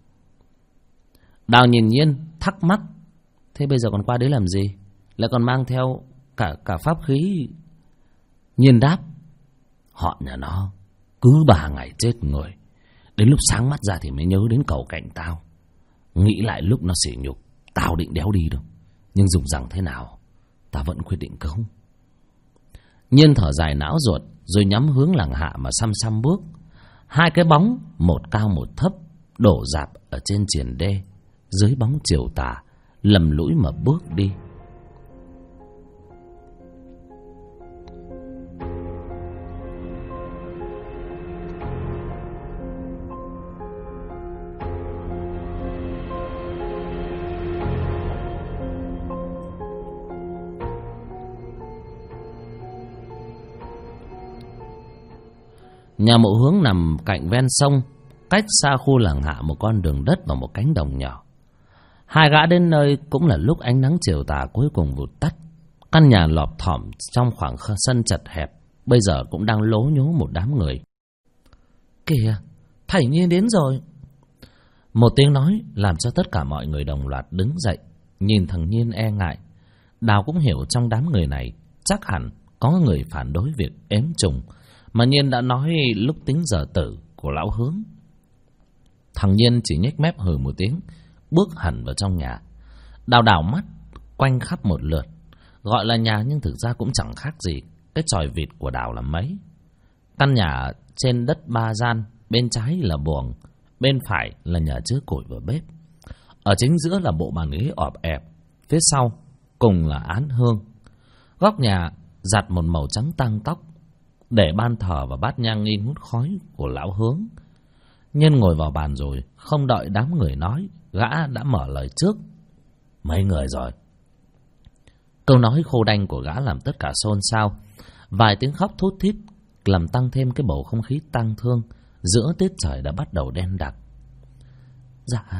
Đào nhìn Nhiên thắc mắc: thế bây giờ còn qua đấy làm gì? Lại còn mang theo cả pháp khí. Nhiên đáp: họ nhà nó cứ 3 ngày chết người, đến lúc sáng mắt ra thì mới nhớ đến cầu cạnh tao. Nghĩ lại lúc nó sỉ nhục, tao định đéo đi đâu, nhưng dùng rằng thế nào tao vẫn quyết định cứu. Nhiên thở dài não ruột, rồi nhắm hướng làng Hạ mà xăm bước. 2 cái bóng, một cao một thấp, đổ rạp ở trên triền đê, dưới bóng chiều tà, lầm lũi mà bước đi. Nhà Mụ Hướng nằm cạnh ven sông, cách xa khu làng Hạ một con đường đất và một cánh đồng nhỏ. 2 gã đến nơi cũng là lúc ánh nắng chiều tà cuối cùng vụt tắt. Căn nhà lọp thỏm trong khoảng sân chật hẹp, bây giờ cũng đang lố nhố một đám người. Kìa, thầy Nhiên đến rồi. Một tiếng nói làm cho tất cả mọi người đồng loạt đứng dậy, nhìn thằng Nhiên e ngại. Đào cũng hiểu trong đám người này chắc hẳn có người phản đối việc ếm trùng mà Nhiên đã nói lúc tính giờ tử của lão Hướng. Thằng Nhiên chỉ nhếch mép hừ một tiếng, bước hẳn vào trong nhà. Đào đảo mắt quanh khắp một lượt, gọi là nhà nhưng thực ra cũng chẳng khác gì cái chòi vịt của Đào là mấy. Căn nhà trên đất 3 gian, bên trái là buồng, bên phải là nhà chứa củi và bếp. Ở chính giữa là bộ bàn ghế ọp ẹp, phía sau cùng là án hương. Góc nhà giặt một màu trắng tang tóc, để ban thờ và bát nhang nghi ngút khói của lão Hướng. Nhân ngồi vào bàn rồi, không đợi đám người nói, gã đã mở lời trước: mấy người rồi. Câu nói khô đanh của gã làm tất cả xôn xao. Vài tiếng khóc thút thít làm tăng thêm cái bầu không khí tang thương. Giữa tiết trời đã bắt đầu đen đặc. Dạ,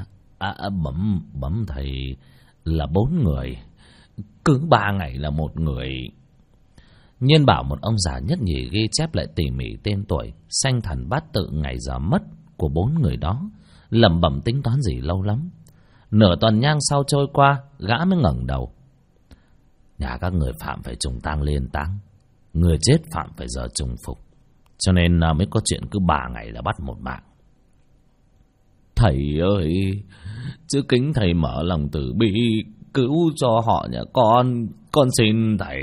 bẩm thầy là 4 người, cứ 3 ngày là 1 người. Nhiên bảo một ông già nhất nhì ghi chép lại tỉ mỉ tên tuổi, sanh thần bát tự, ngày giờ mất của 4 người đó, lẩm bẩm tính toán gì lâu lắm. Nửa tuần nhang sau trôi qua, gã mới ngẩng đầu: nhà các người phạm phải trùng tang liên táng, người chết phạm phải giờ trùng phục, cho nên mới có chuyện cứ 3 ngày là bắt một mạng. Thầy ơi, chứ kính thầy mở lòng từ bi cứu cho họ nhà con xin thầy.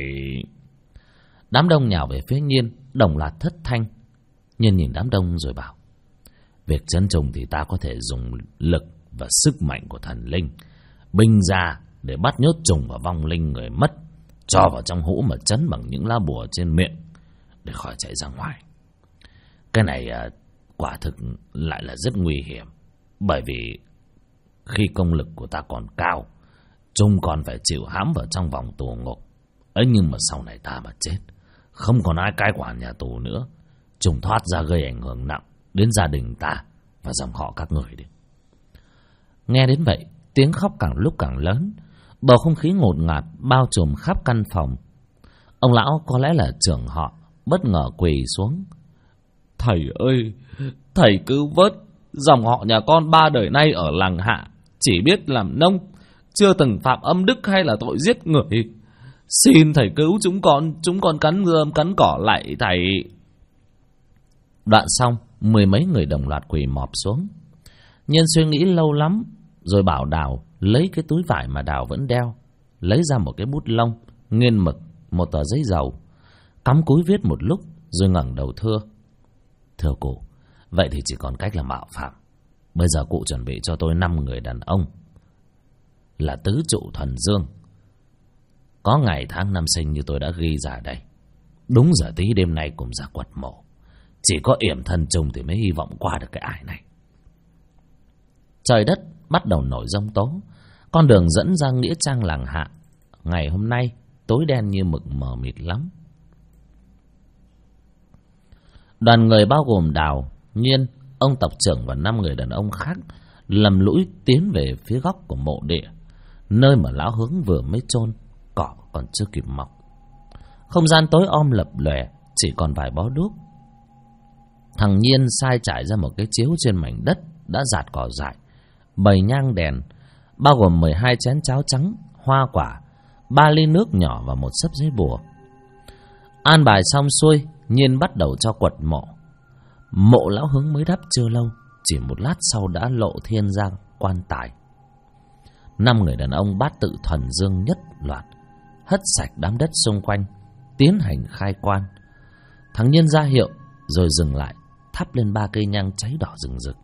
Đám đông nhào về phía Nhiên, đồng loạt thất thanh. Nhiên nhìn đám đông rồi bảo: việc trấn trùng thì ta có thể dùng lực và sức mạnh của thần linh, binh ra để bắt nhốt trùng và vong linh người mất, cho vào trong hũ mà trấn bằng những lá bùa trên miệng để khỏi chạy ra ngoài. Cái này quả thực lại là rất nguy hiểm, bởi vì khi công lực của ta còn cao, trùng còn phải chịu hãm vào trong vòng tù ngục ấy. Nhưng mà sau này ta mà chết, không còn ai cai quản nhà tù nữa, trùng thoát ra gây ảnh hưởng nặng đến gia đình ta và dòng họ các người đi. Nghe đến vậy, tiếng khóc càng lúc càng lớn, bầu không khí ngột ngạt bao trùm khắp căn phòng. Ông lão có lẽ là trưởng họ bất ngờ quỳ xuống: thầy ơi, thầy cứu vớt dòng họ nhà con 3 đời nay ở làng Hạ chỉ biết làm nông, chưa từng phạm âm đức hay là tội giết người. Xin thầy cứu chúng con cắn rơm cắn cỏ lại thầy. Đoạn xong, 10 mấy người đồng loạt quỳ mọp xuống. Nhân suy nghĩ lâu lắm, rồi bảo Đào lấy cái túi vải mà Đào vẫn đeo, lấy ra một cái bút lông, nghiên mực, một tờ giấy dầu, cắm cúi viết một lúc, rồi ngẩng đầu thưa: thưa cụ, vậy thì chỉ còn cách là mạo phạm. Bây giờ cụ chuẩn bị cho tôi 5 người đàn ông là tứ trụ thuần dương, có ngày tháng năm sinh như tôi đã ghi ra đây. Đúng giờ tí đêm nay cùng ra quật mộ, chỉ có yểm thân trùng thì mới hy vọng qua được cái ải này. Trời đất bắt đầu nổi giông tố. Con đường dẫn ra nghĩa trang làng Hạ ngày hôm nay tối đen như mực, mờ mịt lắm. Đoàn người bao gồm Đào, Nhiên, ông tộc trưởng và 5 người đàn ông khác lầm lũi tiến về phía góc của mộ địa, nơi mà lão Hướng vừa mới chôn, cỏ còn chưa kịp mọc. Không gian tối om lập lòe, chỉ còn vài bó đuốc. Thằng Nhiên sai trải ra một cái chiếu trên mảnh đất đã rạt cỏ dại, bày nhang đèn, bao gồm 12 chén cháo trắng, hoa quả, 3 ly nước nhỏ và một xấp giấy bùa. An bài xong xuôi, Nhiên bắt đầu cho quật mộ. Mộ lão Hướng mới đắp chưa lâu, chỉ một lát sau đã lộ thiên ra quan tài. 5 người đàn ông bát tự thuần dương nhất loạt hất sạch đám đất xung quanh, tiến hành khai quan. Thằng Nhiên ra hiệu rồi dừng lại, thắp lên 3 cây nhang cháy đỏ rừng rực.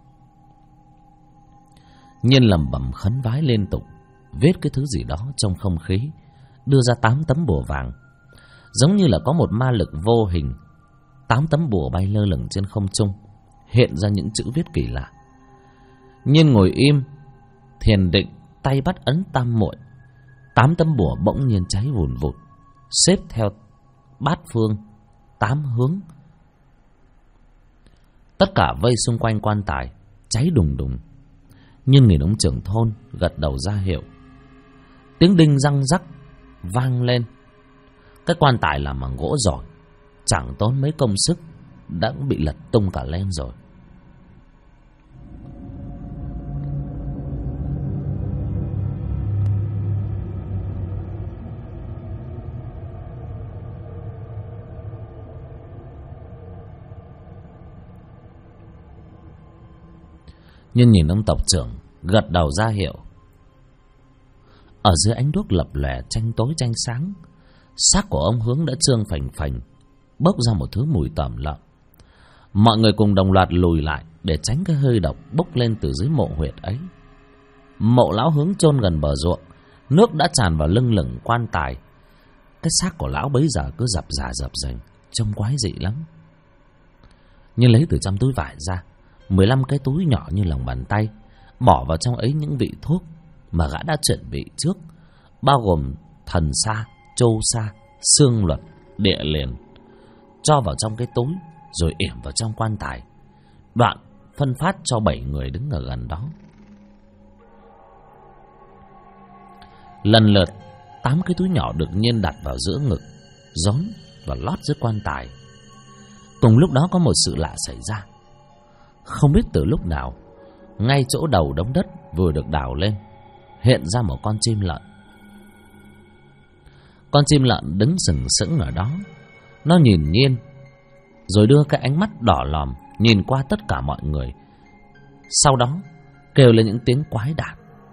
Nhiên lẩm bẩm khấn vái liên tục, viết cái thứ gì đó trong không khí, đưa ra 8 tấm bùa vàng. Giống như là có một ma lực vô hình, 8 tấm bùa bay lơ lửng trên không trung, hiện ra những chữ viết kỳ lạ. Nhiên ngồi im, thiền định, tay bắt ấn tam muội. 8 tấm bùa bỗng nhiên cháy vùn vụt, xếp theo bát phương, 8 hướng. Tất cả vây xung quanh quan tài, cháy đùng đùng. Nhưng người ông trưởng thôn gật đầu ra hiệu. Tiếng đinh răng rắc vang lên. Cái quan tài làm bằng gỗ giỏi, chẳng tốn mấy công sức đã bị lật tung cả lên rồi. Nhưng nhìn ông tộc trưởng gật đầu ra hiệu. Ở dưới ánh đuốc lập lòe tranh tối tranh sáng, xác của ông Hướng đã trương phành phành, bốc ra một thứ mùi tởm lợm. Mọi người cùng đồng loạt lùi lại để tránh cái hơi độc bốc lên từ dưới mộ huyệt ấy. Mộ lão Hướng chôn gần bờ ruộng, nước đã tràn vào lưng lửng quan tài. Cái xác của lão bấy giờ cứ dập dềnh, trông quái dị lắm. Nhưng lấy từ trong túi vải ra 15 cái túi nhỏ như lòng bàn tay, bỏ vào trong ấy những vị thuốc mà gã đã chuẩn bị trước, bao gồm thần sa, châu sa, xương luật, địa liền. Cho vào trong cái túi rồi yểm vào trong quan tài, đoạn phân phát cho 7 người đứng ở gần đó. Lần lượt 8 cái túi nhỏ được Nhiên đặt vào giữa ngực, rốn và lót dưới quan tài. Cùng lúc đó có một sự lạ xảy ra. Không biết từ lúc nào, ngay chỗ đầu đống đất vừa được đào lên, hiện ra một con chim lợn. Con chim lợn đứng sừng sững ở đó. Nó nhìn Nhiên, rồi đưa cái ánh mắt đỏ lòm nhìn qua tất cả mọi người. Sau đó kêu lên những tiếng quái đản.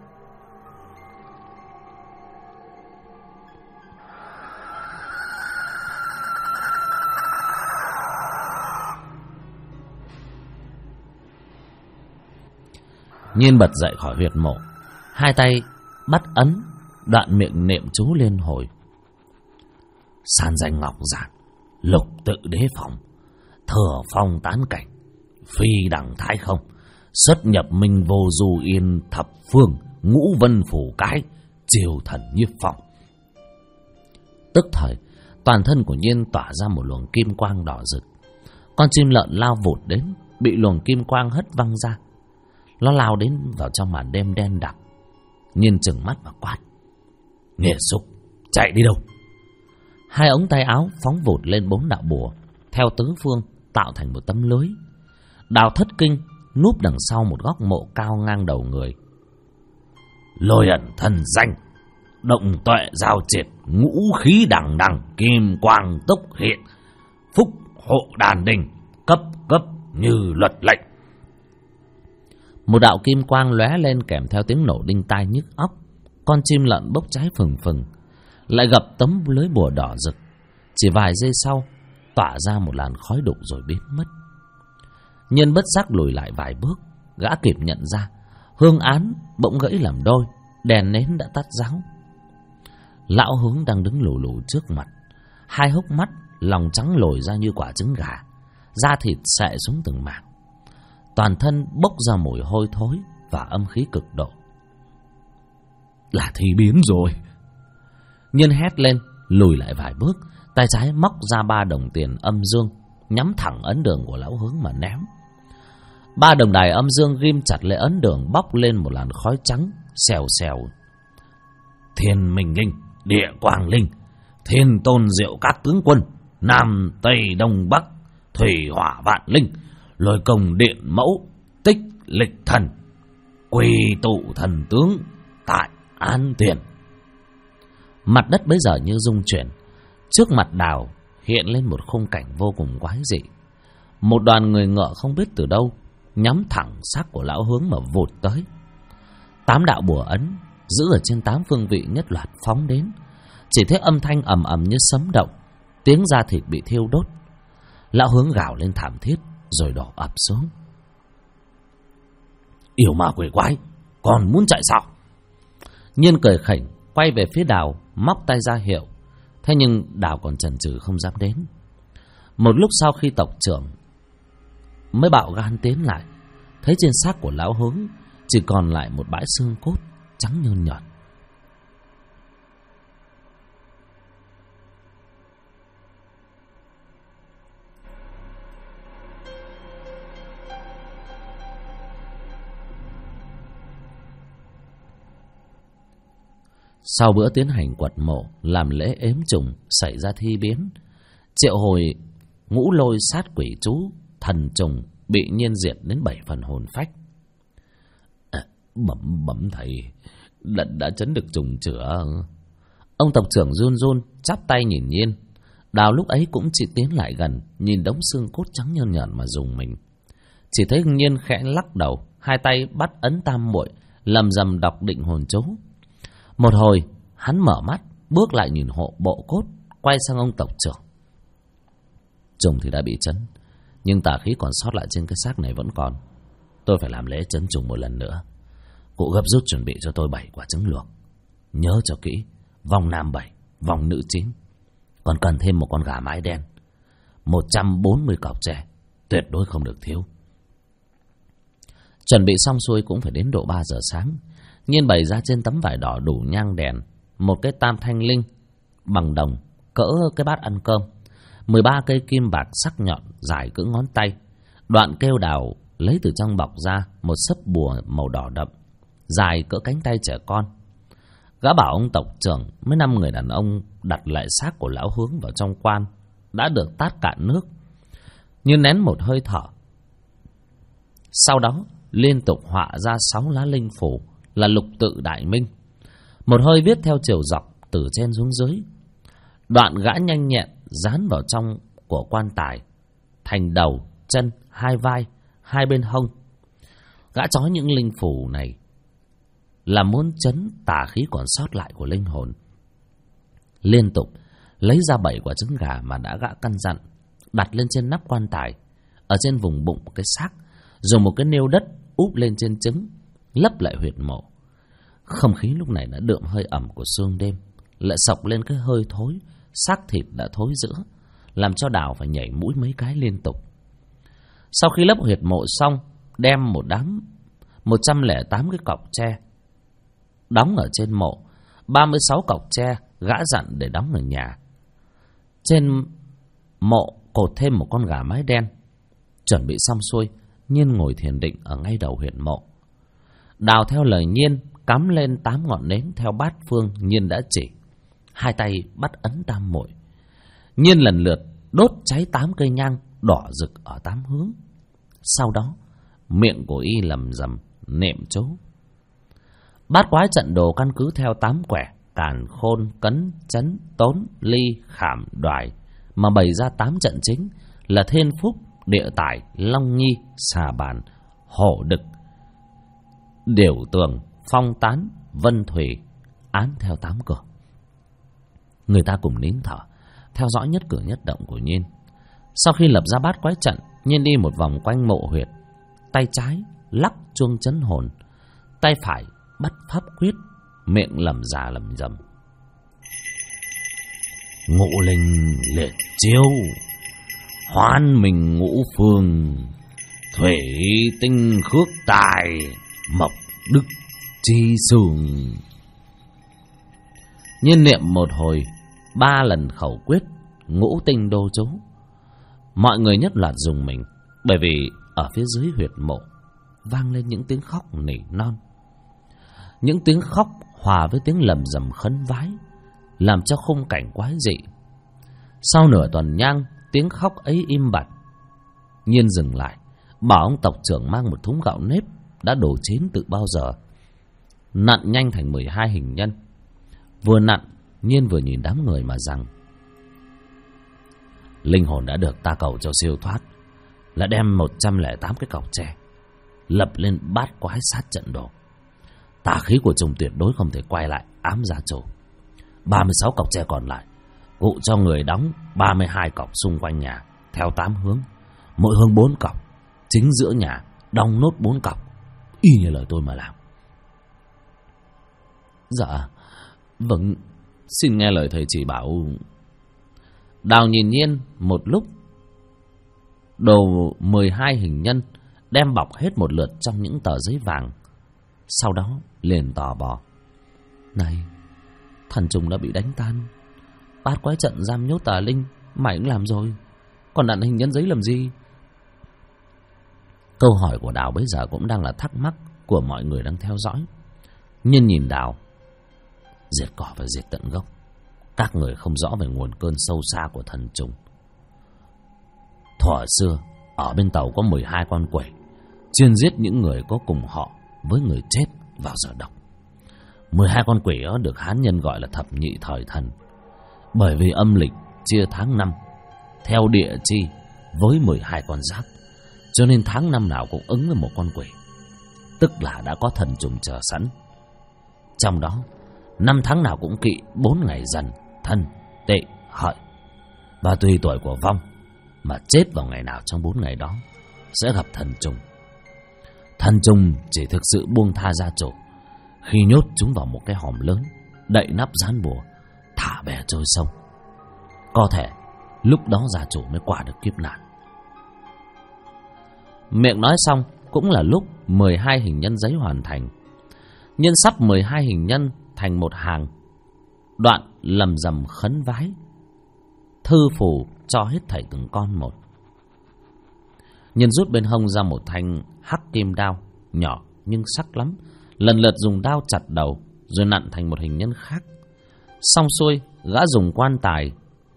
Nhiên bật dậy khỏi huyệt mộ, hai tay bắt ấn, đoạn miệng niệm chú liên hồi. San danh ngọc giản, lục tự đế phòng, thừa phong tán cảnh, phi đẳng thái không, xuất nhập minh vô du yên thập phương, ngũ vân phủ cái, triều thần nhiếp phong. Tức thời, toàn thân của Nhiên tỏa ra một luồng kim quang đỏ rực. Con chim lợn lao vụt đến, bị luồng kim quang hất văng ra. Nó lao đến vào trong màn đêm đen đặc. Nhiên trừng mắt và quát: Nghiệt xúc, chạy đi đâu? Hai ống tay áo phóng vụt lên 4 đạo bùa theo tứ phương tạo thành một tấm lưới. Đào Thất Kinh núp đằng sau một góc mộ cao ngang đầu người. Lôi ẩn thần danh, động tuệ giao triệt, ngũ khí đằng đằng, kim quang tốc hiện, phúc hộ đàn đình, cấp cấp như luật lệnh. Một đạo kim quang lóe lên kèm theo tiếng nổ đinh tai nhức óc. Con chim lợn bốc cháy phừng phừng, lại gặp tấm lưới bùa đỏ rực. Chỉ vài giây sau, tỏa ra một làn khói đục rồi biến mất. Nhiên bất giác lùi lại vài bước, gã kịp nhận ra hương án bỗng gãy làm đôi, đèn nến đã tắt ráo. Lão Hướng đang đứng lù lù trước mặt, hai hốc mắt lòng trắng lồi ra như quả trứng gà, da thịt xệ xuống từng mảng. Toàn thân bốc ra mùi hôi thối và âm khí cực độ. Là thi biến rồi. Nhiên hét lên, lùi lại vài bước, tay trái móc ra 3 đồng tiền âm dương, nhắm thẳng ấn đường của lão Hướng mà ném. 3 đồng đài âm dương ghim chặt lấy ấn đường, bốc lên một làn khói trắng xèo xèo. Thiên Minh Linh, Địa Quang Linh, Thiên Tôn Diệu các tướng quân, Nam Tây Đông Bắc, Thủy Hỏa Vạn Linh, Lôi Công Điện Mẫu, Tích Lịch Thần, quy tụ thần tướng tại An Tiền. Mặt đất bấy giờ như rung chuyển. Trước mặt Đào hiện lên một khung cảnh vô cùng quái dị. Một đoàn người ngựa không biết từ đâu nhắm thẳng xác của lão Hướng mà vụt tới. 8 đạo bùa ấn giữ ở trên 8 phương vị nhất loạt phóng đến. Chỉ thấy âm thanh ầm ầm như sấm động, tiếng da thịt bị thiêu đốt. Lão Hướng gào lên thảm thiết rồi đổ ập xuống. Yêu ma quỷ quái, còn muốn chạy sao? Nhiên cười khỉnh quay về phía Đào, móc tay ra hiệu. Thế nhưng Đào còn chần chừ không dám đến. Một lúc sau khi tộc trưởng mới bạo gan tiến lại, thấy trên xác của lão Hướng chỉ còn lại một bãi xương cốt trắng nhơn nhợt. Sau bữa tiến hành quật mộ, làm lễ ếm trùng, xảy ra thi biến, triệu hồi ngũ lôi sát quỷ chú, thần trùng bị Nhiên diệt đến 7 phần hồn phách. Bẩm thầy, đã chấn được trùng chữa. Ông tộc trưởng run run chắp tay nhìn Nhiên. Đào lúc ấy cũng chỉ tiến lại gần, nhìn đống xương cốt trắng nhơn nhợt mà dùng mình. Chỉ thấy Nhiên khẽ lắc đầu, hai tay bắt ấn tam muội, lầm rầm đọc định hồn chú. Một hồi hắn mở mắt, bước lại nhìn hộ bộ cốt, quay sang ông tộc trưởng. Trùng thì đã bị chấn, nhưng tà khí còn sót lại trên cái xác này vẫn còn. Tôi phải làm lễ chấn trùng một lần nữa. Cụ gấp rút chuẩn bị cho tôi 7 quả trứng luộc. Nhớ cho kỹ, vòng nam 7, vòng nữ 9. Còn cần thêm một con gà mái đen, 140 cọc tre, tuyệt đối không được thiếu. Chuẩn bị xong xuôi cũng phải đến độ 3 giờ sáng. Nhiên bày ra trên tấm vải đỏ đủ nhang đèn một cái tam thanh linh bằng đồng cỡ cái bát ăn cơm, 13 cây kim bạc sắc nhọn dài cỡ ngón tay. Đoạn kêu Đào lấy từ trong bọc ra một sấp bùa màu đỏ đậm dài cỡ cánh tay trẻ con. Gã bảo ông tộc trưởng mấy 5 người đàn ông đặt lại xác của lão Hướng vào trong quan đã được tát cạn nước, như nén một hơi thở. Sau đó liên tục họa ra 6 lá linh phủ là lục tự đại minh, một hơi viết theo chiều dọc từ trên xuống dưới. Đoạn gã nhanh nhẹn dán vào trong của quan tài, thành đầu, chân, 2 vai, 2 bên hông. Gã trói những linh phủ này là muốn chấn tà khí còn sót lại của linh hồn. Liên tục lấy ra 7 quả trứng gà mà đã gã căn dặn, đặt lên trên nắp quan tài, ở trên vùng bụng cái xác, dùng một cái nêu đất úp lên trên trứng, lấp lại huyệt mộ. Không khí lúc này đã đượm hơi ẩm của sương đêm, lại sộc lên cái hơi thối, xác thịt đã thối rữa, làm cho Đào phải nhảy mũi mấy cái liên tục. Sau khi lấp huyệt mộ xong, đem một đám 108 cái cọc tre đóng ở trên mộ, 36 cọc tre gã dặn để đóng ở nhà. Trên mộ cột thêm một con gà mái đen. Chuẩn bị xong xuôi, Nhiên ngồi thiền định ở ngay đầu huyệt mộ. Đào theo lời Nhiên cắm lên 8 ngọn nến theo bát phương Nhiên đã chỉ, hai tay bắt ấn tam muội. Nhiên lần lượt đốt cháy 8 cây nhang đỏ rực ở 8 hướng. Sau đó miệng của y lầm rầm niệm chú. Bát quái trận đồ căn cứ theo 8 quẻ càn, khôn, cấn, chấn, tốn, ly, khảm, đoài mà bày ra 8 trận chính là thiên phúc, địa tải, long nhi, xà bàn, hổ đực, điểu tường, phong tán, vân thủy, án theo 8 cửa. Người ta cùng nín thở theo dõi nhất cử nhất động của Nhiên. Sau khi lập ra bát quái trận, Nhiên đi một vòng quanh mộ huyệt, tay trái lắc chuông chấn hồn, tay phải bắt pháp quyết, miệng lẩm già lẩm rầm. Ngũ linh liệt chiêu, hoán mình ngũ phương, thủy tinh khước tài, mộc đức chi sùng. Nhiên niệm một hồi, 3 lần khẩu quyết ngũ tinh đô chú. Mọi người nhất loạt dùng mình, bởi vì ở phía dưới huyệt mộ vang lên những tiếng khóc nỉ non. Những tiếng khóc hòa với tiếng lầm rầm khấn vái, làm cho khung cảnh quái dị. Sau nửa tuần nhang, tiếng khóc ấy im bặt. Nhiên dừng lại, bảo ông tộc trưởng mang một thúng gạo nếp đã đổ chín từ bao giờ, nặn nhanh thành 12 hình nhân. Vừa nặn, Nhiên vừa nhìn đám người mà rằng: linh hồn đã được ta cầu cho siêu thoát, là đem 108 cái cọc tre lập lên bát quái sát trận đồ. Tà khí của chúng tuyệt đối không thể quay lại ám gia chủ. 36 cọc tre còn lại cụ cho người đóng 32 cọc xung quanh nhà theo 8 hướng, mỗi hướng 4 cọc. Chính giữa nhà đóng nốt 4 cọc, y như lời tôi mà làm. Dạ vâng, xin nghe lời thầy chỉ bảo. Đào nhìn Nhiên một lúc, đồ 12 hình nhân đem bọc hết một lượt trong những tờ giấy vàng. Sau đó liền tò bò: này, thần trùng đã bị đánh tan, bát quái trận giam nhốt tà linh mày cũng làm rồi, còn đặt hình nhân giấy làm gì? Câu hỏi của Đào bây giờ cũng đang là thắc mắc của mọi người đang theo dõi. Nhiên nhìn Đào: diệt cỏ và diệt tận gốc. Các người không rõ về nguồn cơn sâu xa của thần trùng. Thuở xưa ở bên Tàu có 12 con quỷ chuyên giết những người có cùng họ với người chết vào giờ độc. 12 con quỷ đó được hán nhân gọi là thập nhị thời thần, bởi vì âm lịch chia tháng 5 theo địa chi với 12 con giáp, cho nên tháng năm nào cũng ứng với một con quỷ, tức là đã có thần trùng chờ sẵn. Trong đó 5 tháng nào cũng kỵ 4 ngày Dần, Thân, Tỵ, Hợi, và tùy tuổi của vong mà chết vào ngày nào trong 4 ngày đó sẽ gặp thần trùng. Thần trùng chỉ thực sự buông tha gia chủ khi nhốt chúng vào một cái hòm lớn, đậy nắp dán bùa, thả bè trôi sông. Có thể lúc đó gia chủ mới qua được kiếp nạn. Miệng nói xong cũng là lúc 12 hình nhân giấy hoàn thành. Nhân sắp 12 hình nhân thành một hàng, đoạn lầm rầm khấn vái, thư phù cho hết thảy từng con một. Nhân rút bên hông ra một thanh hắc kim đao, nhỏ nhưng sắc lắm, lần lượt dùng đao chặt đầu rồi nặn thành một hình nhân khác. Xong xuôi, gã dùng quan tài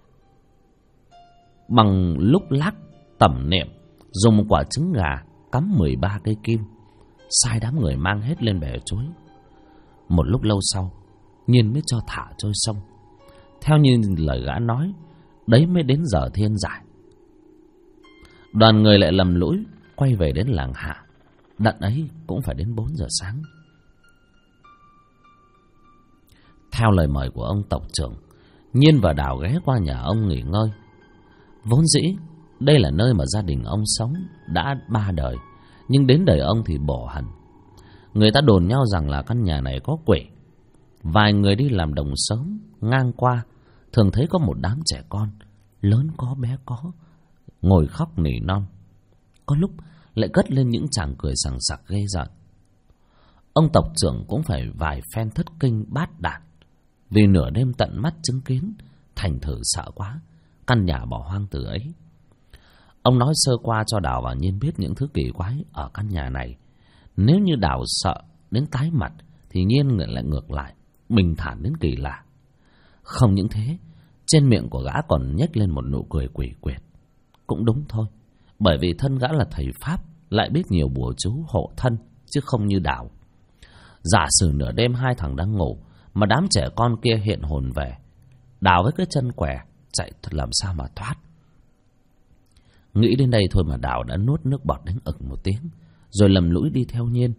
bằng lúc lắc tẩm niệm, dùng một quả trứng gà cắm 13 cây kim, sai đám người mang hết lên bè chuối. Một lúc lâu sau, Nhiên mới cho thả trôi sông. Theo như lời gã nói, đấy mới đến giờ thiên giải. Đoàn người lại lầm lũi quay về đến làng Hạ. Đợt ấy cũng phải đến 4 giờ sáng. Theo lời mời của ông tộc trưởng, Nhiên và Đào ghé qua nhà ông nghỉ ngơi. Vốn dĩ đây là nơi mà gia đình ông sống đã 3 đời, nhưng đến đời ông thì bỏ hẳn. Người ta đồn nhau rằng là căn nhà này có quỷ. Vài người đi làm đồng sớm ngang qua thường thấy có một đám trẻ con, lớn có bé có, ngồi khóc nỉ non. Có lúc lại cất lên những tràng cười sằng sặc ghê rợn. Ông tộc trưởng cũng phải vài phen thất kinh bát đạt, vì nửa đêm tận mắt chứng kiến, thành thử sợ quá, căn nhà bỏ hoang từ ấy. Ông nói sơ qua cho Đào và Nhiên biết những thứ kỳ quái ở căn nhà này. Nếu như Đào sợ đến tái mặt thì Nhiên lại ngược lại, bình thản đến kỳ lạ. Không những thế, trên miệng của gã còn nhếch lên một nụ cười quỷ quyệt. Cũng đúng thôi, bởi vì thân gã là thầy Pháp, lại biết nhiều bùa chú hộ thân, chứ không như Đào. Giả sử nửa đêm 2 thằng đang ngủ mà đám trẻ con kia hiện hồn về, Đào với cái chân què chạy thật làm sao mà thoát. Nghĩ đến đây thôi mà Đào đã nuốt nước bọt đến ực một tiếng, rồi lầm lũi đi theo Nhiên.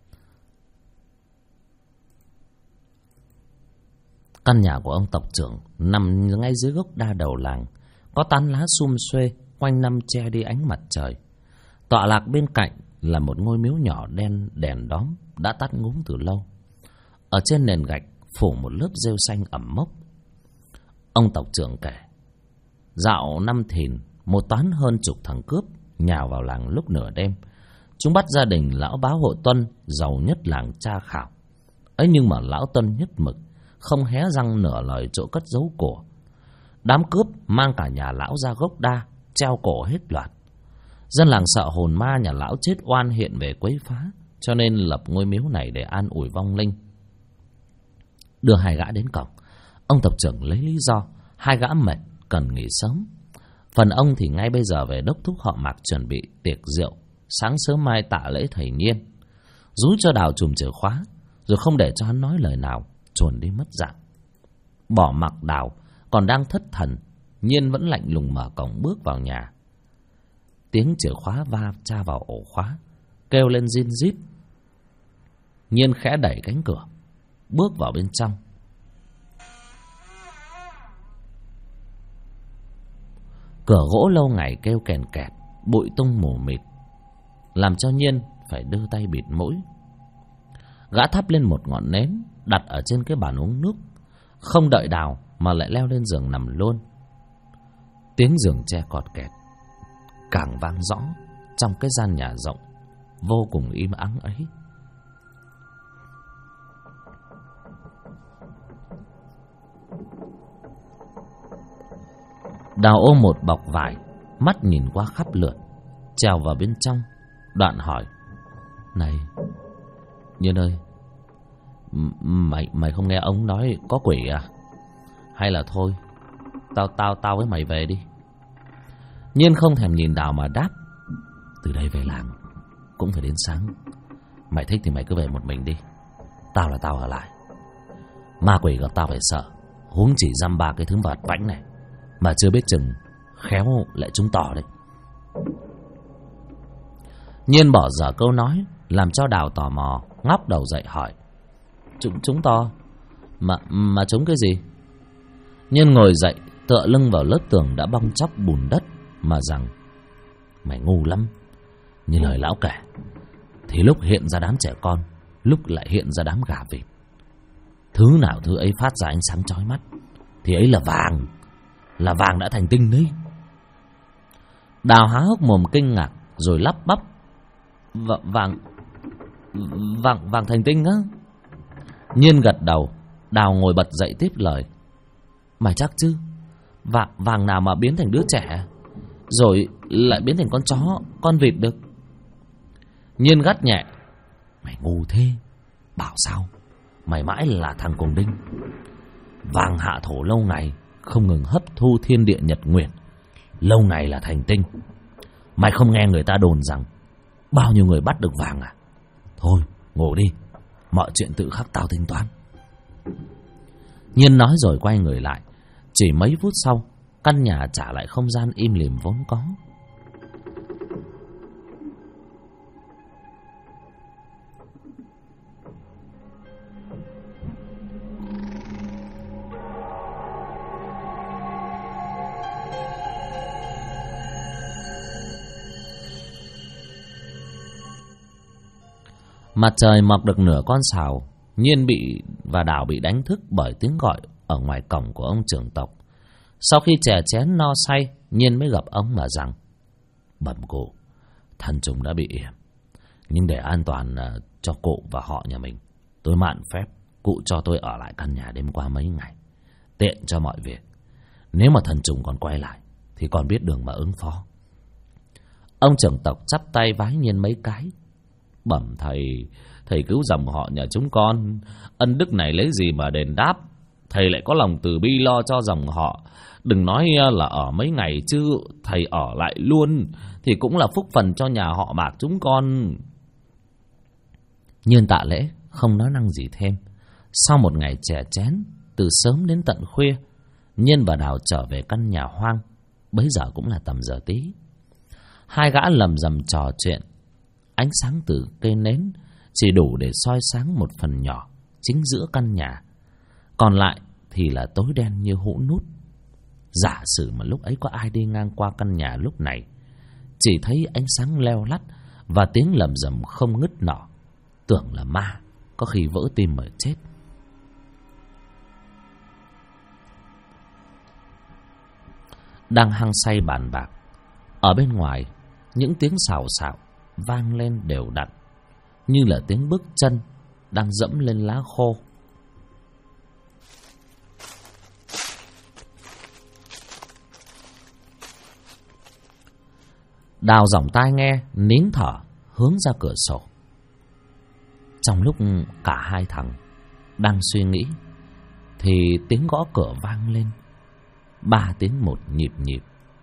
Căn nhà của ông tộc trưởng nằm ngay dưới gốc đa đầu làng, có tán lá sum xuê quanh năm che đi ánh mặt trời. Tọa lạc bên cạnh là một ngôi miếu nhỏ đen đèn đóm đã tắt ngúm từ lâu. Ở trên nền gạch phủ một lớp rêu xanh ẩm mốc. Ông tộc trưởng kể, dạo năm Thìn, một toán hơn chục thằng cướp nhào vào làng lúc nửa đêm, Chúng bắt gia đình lão bá hộ Tuân, giàu nhất làng tra khảo. Ấy nhưng mà lão Tuân nhất mực không hé răng nửa lời chỗ cất giấu của. Đám cướp mang cả nhà lão ra gốc đa, treo cổ hết loạt. Dân làng sợ hồn ma nhà lão chết oan hiện về quấy phá, cho nên lập ngôi miếu này để an ủi vong linh. Đưa hai gã đến cổng, ông tộc trưởng lấy lý do hai gã mệt cần nghỉ sớm. Phần ông thì ngay bây giờ về đốc thúc họ Mạc chuẩn bị tiệc rượu, sáng sớm mai tạ lễ thầy Nhiên. Rúi cho Đào chùm chìa khóa, rồi không để cho hắn nói lời nào, chuồn đi mất dạng. Bỏ mặc Đào còn đang thất thần, Nhiên vẫn lạnh lùng mở cổng bước vào nhà. Tiếng chìa khóa va cha vào ổ khóa, kêu lên rin rít. Nhiên khẽ đẩy cánh cửa, bước vào bên trong. Cửa gỗ lâu ngày kêu kèn kẹt, bụi tung mù mịt, làm cho Nhiên phải đưa tay bịt mũi. Gã thắp lên một ngọn nến, đặt ở trên cái bàn uống nước, không đợi Đào mà lại leo lên giường nằm luôn. Tiếng giường tre cọt kẹt càng vang rõ trong cái gian nhà rộng vô cùng im ắng ấy. Đào ôm một bọc vải, mắt nhìn qua khắp lượt, trèo vào bên trong, đoạn hỏi: "Này, Nhiên ơi, mày không nghe ông nói có quỷ à? Hay là thôi, tao với mày về đi." Nhiên không thèm nhìn Đào mà đáp: "Từ đây về làng cũng phải đến sáng. Mày thích thì mày cứ về một mình đi. Tao là tao ở lại. Ma quỷ gặp tao phải sợ, huống chỉ dăm ba cái thứ vặt vãnh này mà chưa biết chừng khéo lại trúng tỏ đấy." Nhiên bỏ dở câu nói, làm cho Đào tò mò ngóc đầu dậy hỏi: Trúng to? Mà trúng cái gì?" Nhiên ngồi dậy, tựa lưng vào lớp tường đã bong chóc bùn đất mà rằng: "Mày ngu lắm. Như lời lão kể, thì lúc hiện ra đám trẻ con, lúc lại hiện ra đám gà vịt. Thứ nào thứ ấy phát ra ánh sáng chói mắt thì ấy là vàng đã thành tinh đấy." Đào há hốc mồm kinh ngạc rồi lắp bắp: Vàng thành tinh á?" Nhiên gật đầu. Đào ngồi bật dậy tiếp lời: "Mày chắc chứ? Vàng nào mà biến thành đứa trẻ rồi lại biến thành con chó, con vịt được?" Nhiên gắt nhẹ: "Mày ngu thế, bảo sao? Mày mãi là thằng cùng đinh. Vàng hạ thổ lâu ngày không ngừng hấp thu thiên địa nhật nguyệt, lâu ngày là thành tinh. Mày không nghe người ta đồn rằng bao nhiêu người bắt được vàng à? Thôi, ngủ đi, mọi chuyện tự khắc tao tính toán." Nhiên nói rồi quay người lại. Chỉ mấy phút sau, căn nhà trả lại không gian im lìm vốn có. Mặt trời mọc được nửa con sào, Nhiên và Đào bị đánh thức bởi tiếng gọi ở ngoài cổng của ông trưởng tộc. Sau khi chè chén no say, Nhiên mới gặp ông mà rằng: "Bẩm cụ, thần trùng đã bị yểm, nhưng để an toàn cho cụ và họ nhà mình, tôi mạn phép cụ cho tôi ở lại căn nhà đêm qua mấy ngày, tiện cho mọi việc. Nếu mà thần trùng còn quay lại thì còn biết đường mà ứng phó." Ông trưởng tộc chắp tay vái Nhiên mấy cái: "Bẩm thầy cứu dòng họ nhà chúng con, ân đức này lấy gì mà đền đáp. Thầy lại có lòng từ bi lo cho dòng họ. Đừng nói là ở mấy ngày chứ thầy ở lại luôn thì cũng là phúc phần cho nhà họ Mạc chúng con." Nhiên tạ lễ, không nói năng gì thêm. Sau một ngày chè chén từ sớm đến tận khuya, Nhiên và Đào trở về căn nhà hoang. Bấy giờ cũng là tầm giờ tí. Hai gã lầm rầm trò chuyện. Ánh sáng từ cây nến chỉ đủ để soi sáng một phần nhỏ chính giữa căn nhà, còn lại thì là tối đen như hũ nút. Giả sử mà lúc ấy có ai đi ngang qua căn nhà lúc này, chỉ thấy ánh sáng leo lắt và tiếng lầm rầm không ngứt nỏ, tưởng là ma, có khi vỡ tim mà chết. Đang hăng say bàn bạc, ở bên ngoài những tiếng xào xạo vang lên đều đặn, như là tiếng bước chân đang dẫm lên lá khô. Đào giỏng tai nghe, nín thở, hướng ra cửa sổ. Trong lúc cả hai thằng đang suy nghĩ thì tiếng gõ cửa vang lên, 3 tiếng một nhịp nhịp.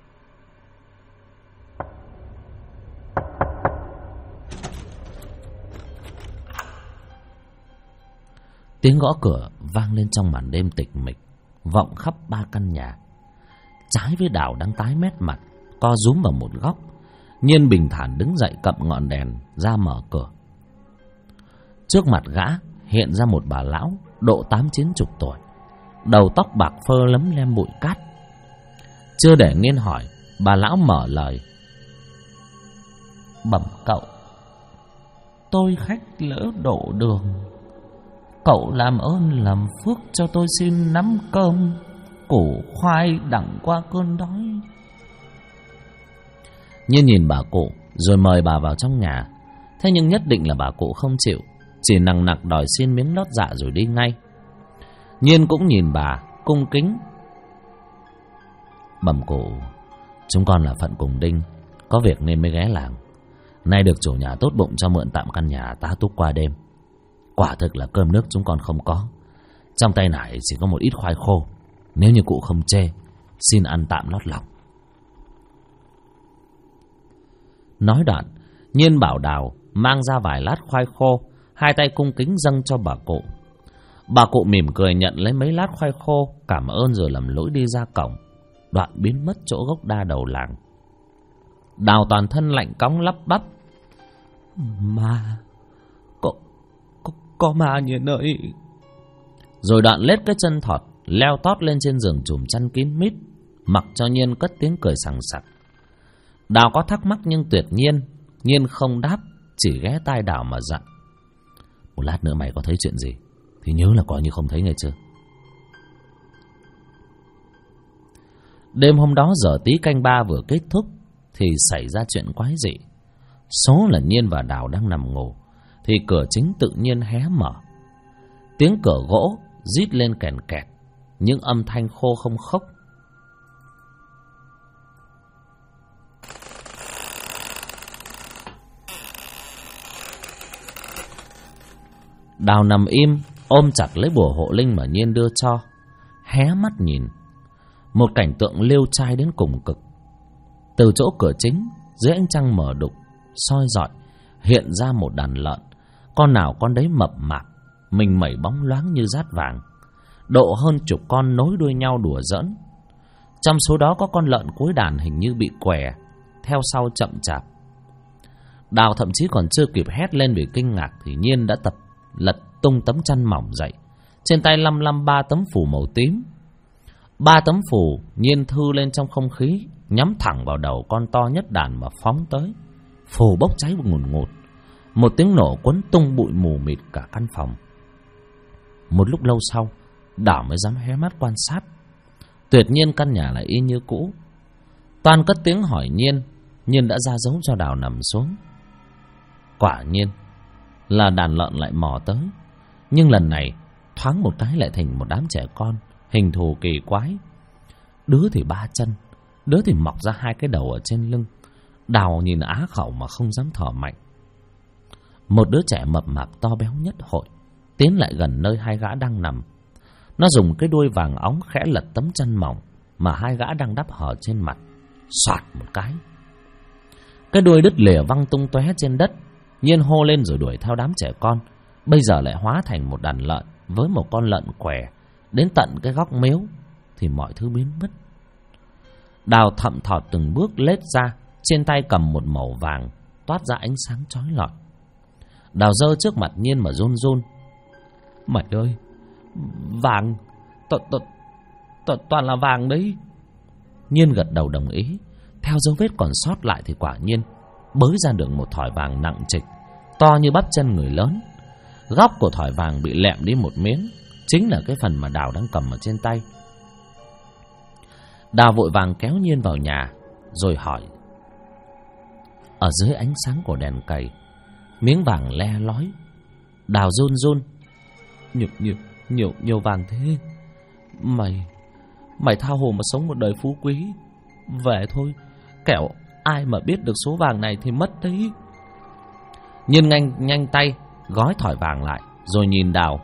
Tiếng gõ cửa vang lên trong màn đêm tịch mịch, vọng khắp 3 căn nhà. Trái với Đào đang tái mét mặt, co rúm vào một góc, Nhiên bình thản đứng dậy cậm ngọn đèn ra mở cửa. Trước mặt gã hiện ra một bà lão độ 80-90 tuổi, đầu tóc bạc phơ lấm lem bụi cát. Chưa để Nhiên hỏi, bà lão mở lời: "Bẩm cậu, tôi khách lỡ đổ đường, cậu làm ơn làm phước cho tôi xin nắm cơm củ khoai đặng qua cơn đói." Nhiên nhìn bà cụ rồi mời bà vào trong nhà. Thế nhưng nhất định là bà cụ không chịu, chỉ nằng nặc đòi xin miếng lót dạ rồi đi ngay. Nhiên cũng nhìn bà cung kính: "Bẩm cụ, chúng con là phận cùng đinh, có việc nên mới ghé làng. Nay được chủ nhà tốt bụng cho mượn tạm căn nhà tá túc qua đêm. Quả thực là cơm nước chúng con không có, trong tay này chỉ có một ít khoai khô. Nếu như cụ không chê, xin ăn tạm lót lòng." Nói đoạn, Nhiên bảo Đào mang ra vài lát khoai khô, hai tay cung kính dâng cho bà cụ. Bà cụ mỉm cười nhận lấy mấy lát khoai khô, cảm ơn rồi lầm lũi đi ra cổng, đoạn biến mất chỗ gốc đa đầu làng. Đào toàn thân lạnh cóng lắp bắp: "Ma, có ma Nhiên ơi." Rồi đoạn lết cái chân thọt leo tót lên trên giường chùm chăn kín mít, mặc cho Nhiên cất tiếng cười sằng sặc. Đào có thắc mắc nhưng tuyệt nhiên Nhiên không đáp, chỉ ghé tai Đào mà dặn: "Một lát nữa mày có thấy chuyện gì thì nhớ là coi như không thấy, nghe chưa?" Đêm hôm đó giờ tí canh 3 vừa kết thúc thì xảy ra chuyện quái dị. Số là Nhiên và Đào đang nằm ngủ thì cửa chính tự nhiên hé mở. Tiếng cửa gỗ rít lên kèn kẹt, những âm thanh khô không khốc. Đào nằm im, ôm chặt lấy bùa hộ linh mà Nhiên đưa cho, hé mắt nhìn. Một cảnh tượng liêu trai đến cùng cực. Từ chỗ cửa chính, dưới ánh trăng mờ đục soi rọi, hiện ra một đàn lợn, con nào con đấy mập mạp, mình mẩy bóng loáng như dát vàng, độ hơn chục con nối đuôi nhau đùa giỡn. Trong số đó có con lợn cuối đàn hình như bị què, theo sau chậm chạp. Đào thậm chí còn chưa kịp hét lên vì kinh ngạc thì Nhiên đã lật tung tấm chăn mỏng dậy, trên tay lăm lăm 3 tấm phù màu tím. 3 tấm phù Nhiên thư lên trong không khí, nhắm thẳng vào đầu con to nhất đàn mà phóng tới. Phù bốc cháy ngùn ngụt, một tiếng nổ cuốn tung bụi mù mịt cả căn phòng. Một lúc lâu sau, Đào mới dám hé mắt quan sát. Tuyệt nhiên căn nhà lại y như cũ. Toan cất tiếng hỏi Nhiên, Nhiên đã ra dấu cho Đào nằm xuống. Quả nhiên là đàn lợn lại mò tới, nhưng lần này thoáng một cái lại thành một đám trẻ con, hình thù kỳ quái. Đứa thì 3 chân, đứa thì mọc ra 2 cái đầu ở trên lưng. Đào nhìn á khẩu mà không dám thở mạnh. Một đứa trẻ mập mạp to béo nhất hội tiến lại gần nơi 2 gã đang nằm. Nó dùng cái đuôi vàng óng khẽ lật tấm chăn mỏng mà 2 gã đang đắp hở trên mặt, xoạt một cái đuôi đứt lìa văng tung tóe trên đất. Nhiên hô lên rồi đuổi theo đám trẻ con, bây giờ lại hóa thành một đàn lợn với một con lợn què. Đến tận cái góc miếu thì mọi thứ biến mất. Đào thậm thọt từng bước lết ra, trên tay cầm một mẩu vàng toát ra ánh sáng chói lọi. Đào giơ trước mặt Nhiên mà run run: "Mày ơi, vàng, toàn là vàng đấy." Nhiên gật đầu đồng ý. Theo dấu vết còn sót lại thì quả nhiên bới ra được một thỏi vàng nặng trịch, to như bắp chân người lớn. Góc của thỏi vàng bị lẹm đi một miếng, chính là cái phần mà Đào đang cầm ở trên tay. Đào vội vàng kéo Nhiên vào nhà rồi hỏi: Ở dưới ánh sáng của đèn cầy, miếng vàng le lói. Đào run run. Nhiều vàng thế. Mày tha hồ mà sống một đời phú quý. Về thôi, kẻo ai mà biết được số vàng này thì mất đấy. Nhiên nhanh tay gói thỏi vàng lại, rồi nhìn Đào.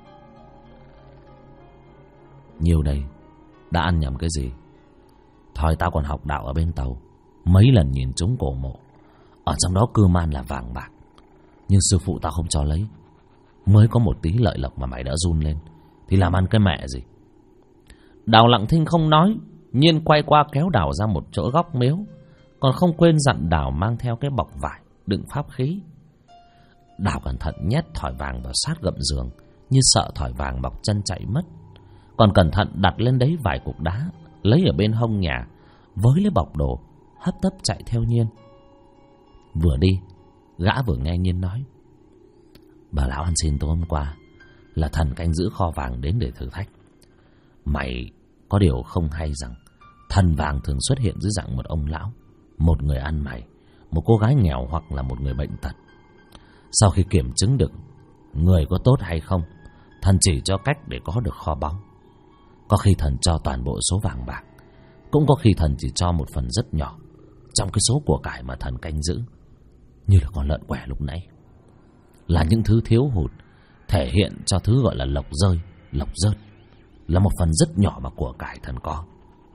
Nhiều đây, đã ăn nhầm cái gì? Thời tao còn học đạo ở bên Tàu, mấy lần nhìn trúng cổ mộ, ở trong đó cư man là vàng bạc, nhưng sư phụ tao không cho lấy. Mới có một tí lợi lộc mà mày đã run lên, thì làm ăn cái mẹ gì? Đào lặng thinh không nói. Nhiên quay qua kéo Đào ra một chỗ góc miếu, còn không quên dặn Đào mang theo cái bọc vải đựng pháp khí. Đào cẩn thận nhét thỏi vàng vào sát gầm giường, như sợ thỏi vàng bọc chân chạy mất. Còn cẩn thận đặt lên đấy vài cục đá lấy ở bên hông nhà, với lấy bọc đồ, hấp tấp chạy theo Nhiên. Vừa đi, gã vừa nghe Nhiên nói: bà lão ăn xin tối hôm qua là thần canh giữ kho vàng đến để thử thách. Mày có điều không hay rằng thần vàng thường xuất hiện dưới dạng một ông lão, một người ăn mày, một cô gái nghèo hoặc là một người bệnh tật. Sau khi kiểm chứng được người có tốt hay không, thần chỉ cho cách để có được kho báu. Có khi thần cho toàn bộ số vàng bạc, cũng có khi thần chỉ cho một phần rất nhỏ trong cái số của cải mà thần canh giữ. Như là con lợn quẻ lúc nãy, là những thứ thiếu hụt, thể hiện cho thứ gọi là lộc rơi, lộc rớt, là một phần rất nhỏ mà của cải thần có.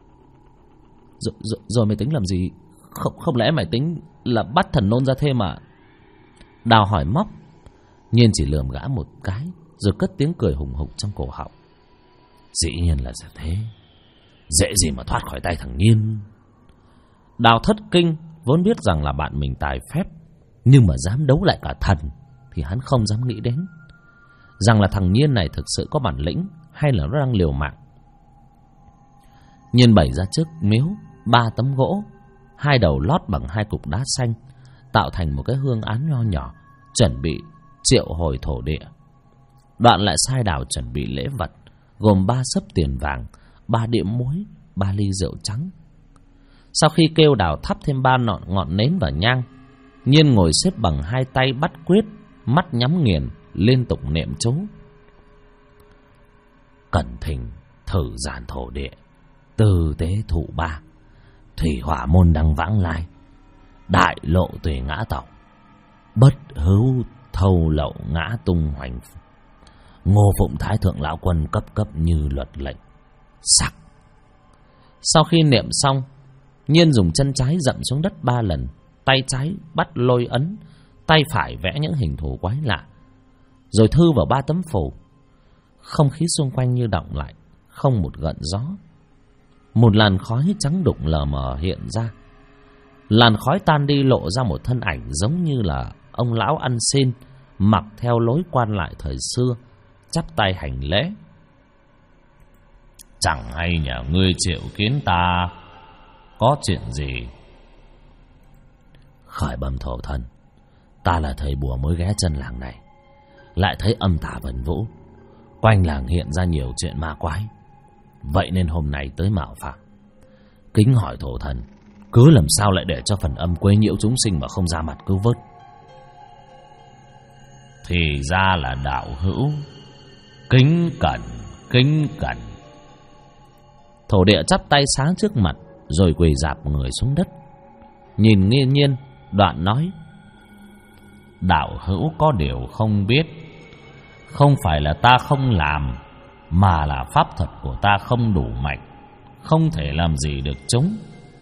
Rồi mày tính làm gì? Không lẽ mày tính là bắt thần nôn ra thêm mà? Đào hỏi móc. Nhiên chỉ lườm gã một cái, rồi cất tiếng cười hùng hục trong cổ họng. Dĩ nhiên là thế. Dễ gì mà thoát khỏi tay thằng Nhiên. Đào thất kinh, vốn biết rằng là bạn mình tài phép, nhưng mà dám đấu lại cả thần thì hắn không dám nghĩ đến rằng là thằng Nhiên này thực sự có bản lĩnh, hay là nó đang liều mạng. Nhiên bày ra trước miếu 3 tấm gỗ, 2 đầu lót bằng 2 cục đá xanh, tạo thành một cái hương án nho nhỏ, chuẩn bị triệu hồi thổ địa. Đoạn lại sai Đào chuẩn bị lễ vật, gồm 3 xấp tiền vàng, 3 đĩa muối, 3 ly rượu trắng. Sau khi kêu Đào thắp thêm 3 ngọn nến và nhang, Nhiên ngồi xếp bằng 2 tay bắt quyết, mắt nhắm nghiền, liên tục niệm chú. Cẩn thỉnh thử giản thổ địa, tư tế thụ ba, thủy hỏa môn đăng vãng lai, đại lộ tùy ngã tộc, bất hữu thâu lậu ngã tung hoành. Ngô Phụng Thái Thượng Lão Quân cấp cấp như luật lệnh. Sắc. Sau khi niệm xong, Nhiên dùng chân trái dậm xuống đất 3 lần, tay trái bắt lôi ấn, tay phải vẽ những hình thù quái lạ, rồi thư vào 3 tấm phù. Không khí xung quanh như đọng lại, không một gợn gió. Một làn khói trắng đục lờ mờ hiện ra. Làn khói tan đi, lộ ra một thân ảnh giống như là ông lão ăn xin, mặc theo lối quan lại thời xưa, chắp tay hành lễ. Chẳng hay nhà ngươi triệu kiến ta, có chuyện gì? Khởi bẩm thổ thần, ta là thầy bùa mới ghé chân làng này, lại thấy âm tà vần vũ, quanh làng hiện ra nhiều chuyện ma quái, vậy nên hôm nay tới mạo phạm. Kính hỏi thổ thần, cứ làm sao lại để cho phần âm quấy nhiễu chúng sinh mà không ra mặt cứu vớt? Thì ra là đạo hữu, kính cẩn, kính cẩn. Thổ địa chắp tay sáng trước mặt, rồi quỳ rạp người xuống đất, nhìn nghiêng nhiên, đoạn nói: đạo hữu có điều không biết, không phải là ta không làm, mà là pháp thuật của ta không đủ mạnh, không thể làm gì được chúng.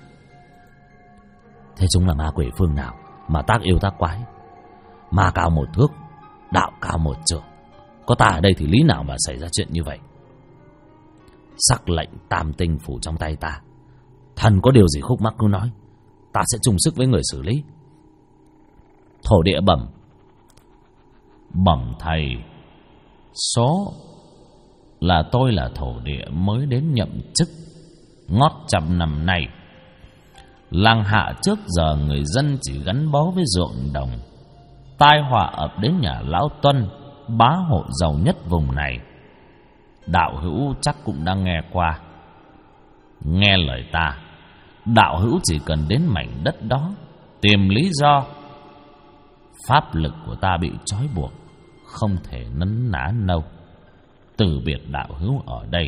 Thế chúng là ma quỷ phương nào mà tác yêu tác quái? Ma cao 1 thước, đạo cao 1 trượng, có ta ở đây thì lý nào mà xảy ra chuyện như vậy? Sắc lệnh tam tinh phủ trong tay ta, thần có điều gì khúc mắc cứ nói, ta sẽ chung sức với người xử lý. Thổ địa bẩm: bẩm thầy, số là tôi là thổ địa mới đến nhậm chức ngót 100 năm nay. Làng hạ trước giờ người dân chỉ gắn bó với ruộng đồng, tai họa ập đến nhà lão Tuân, bá hộ giàu nhất vùng này. Đạo hữu chắc cũng đang nghe qua. Nghe lời ta, đạo hữu chỉ cần đến mảnh đất đó, tìm lý do. Pháp lực của ta bị trói buộc, không thể nấn ná đâu. Từ biệt đạo hữu ở đây.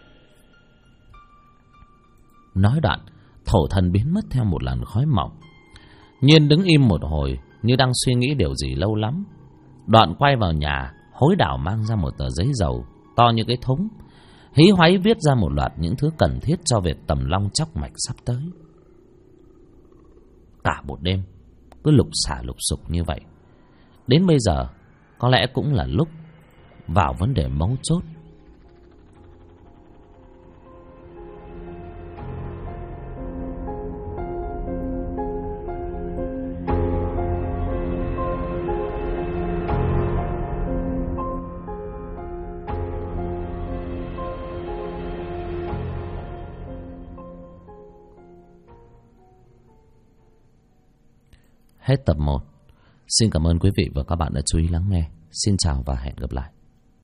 Nói đoạn, thổ thần biến mất theo một làn khói mỏng. Nhiên đứng im một hồi, như đang suy nghĩ điều gì lâu lắm. Đoạn quay vào nhà, hối đảo mang ra một tờ giấy dầu to như cái thúng, hí hoáy viết ra một loạt những thứ cần thiết cho việc tầm long chóc mạch sắp tới. Cả một đêm cứ lục xả lục sục như vậy, đến bây giờ có lẽ cũng là lúc vào vấn đề mấu chốt. Hết tập 1. Xin cảm ơn quý vị và các bạn đã chú ý lắng nghe. Xin chào và hẹn gặp lại.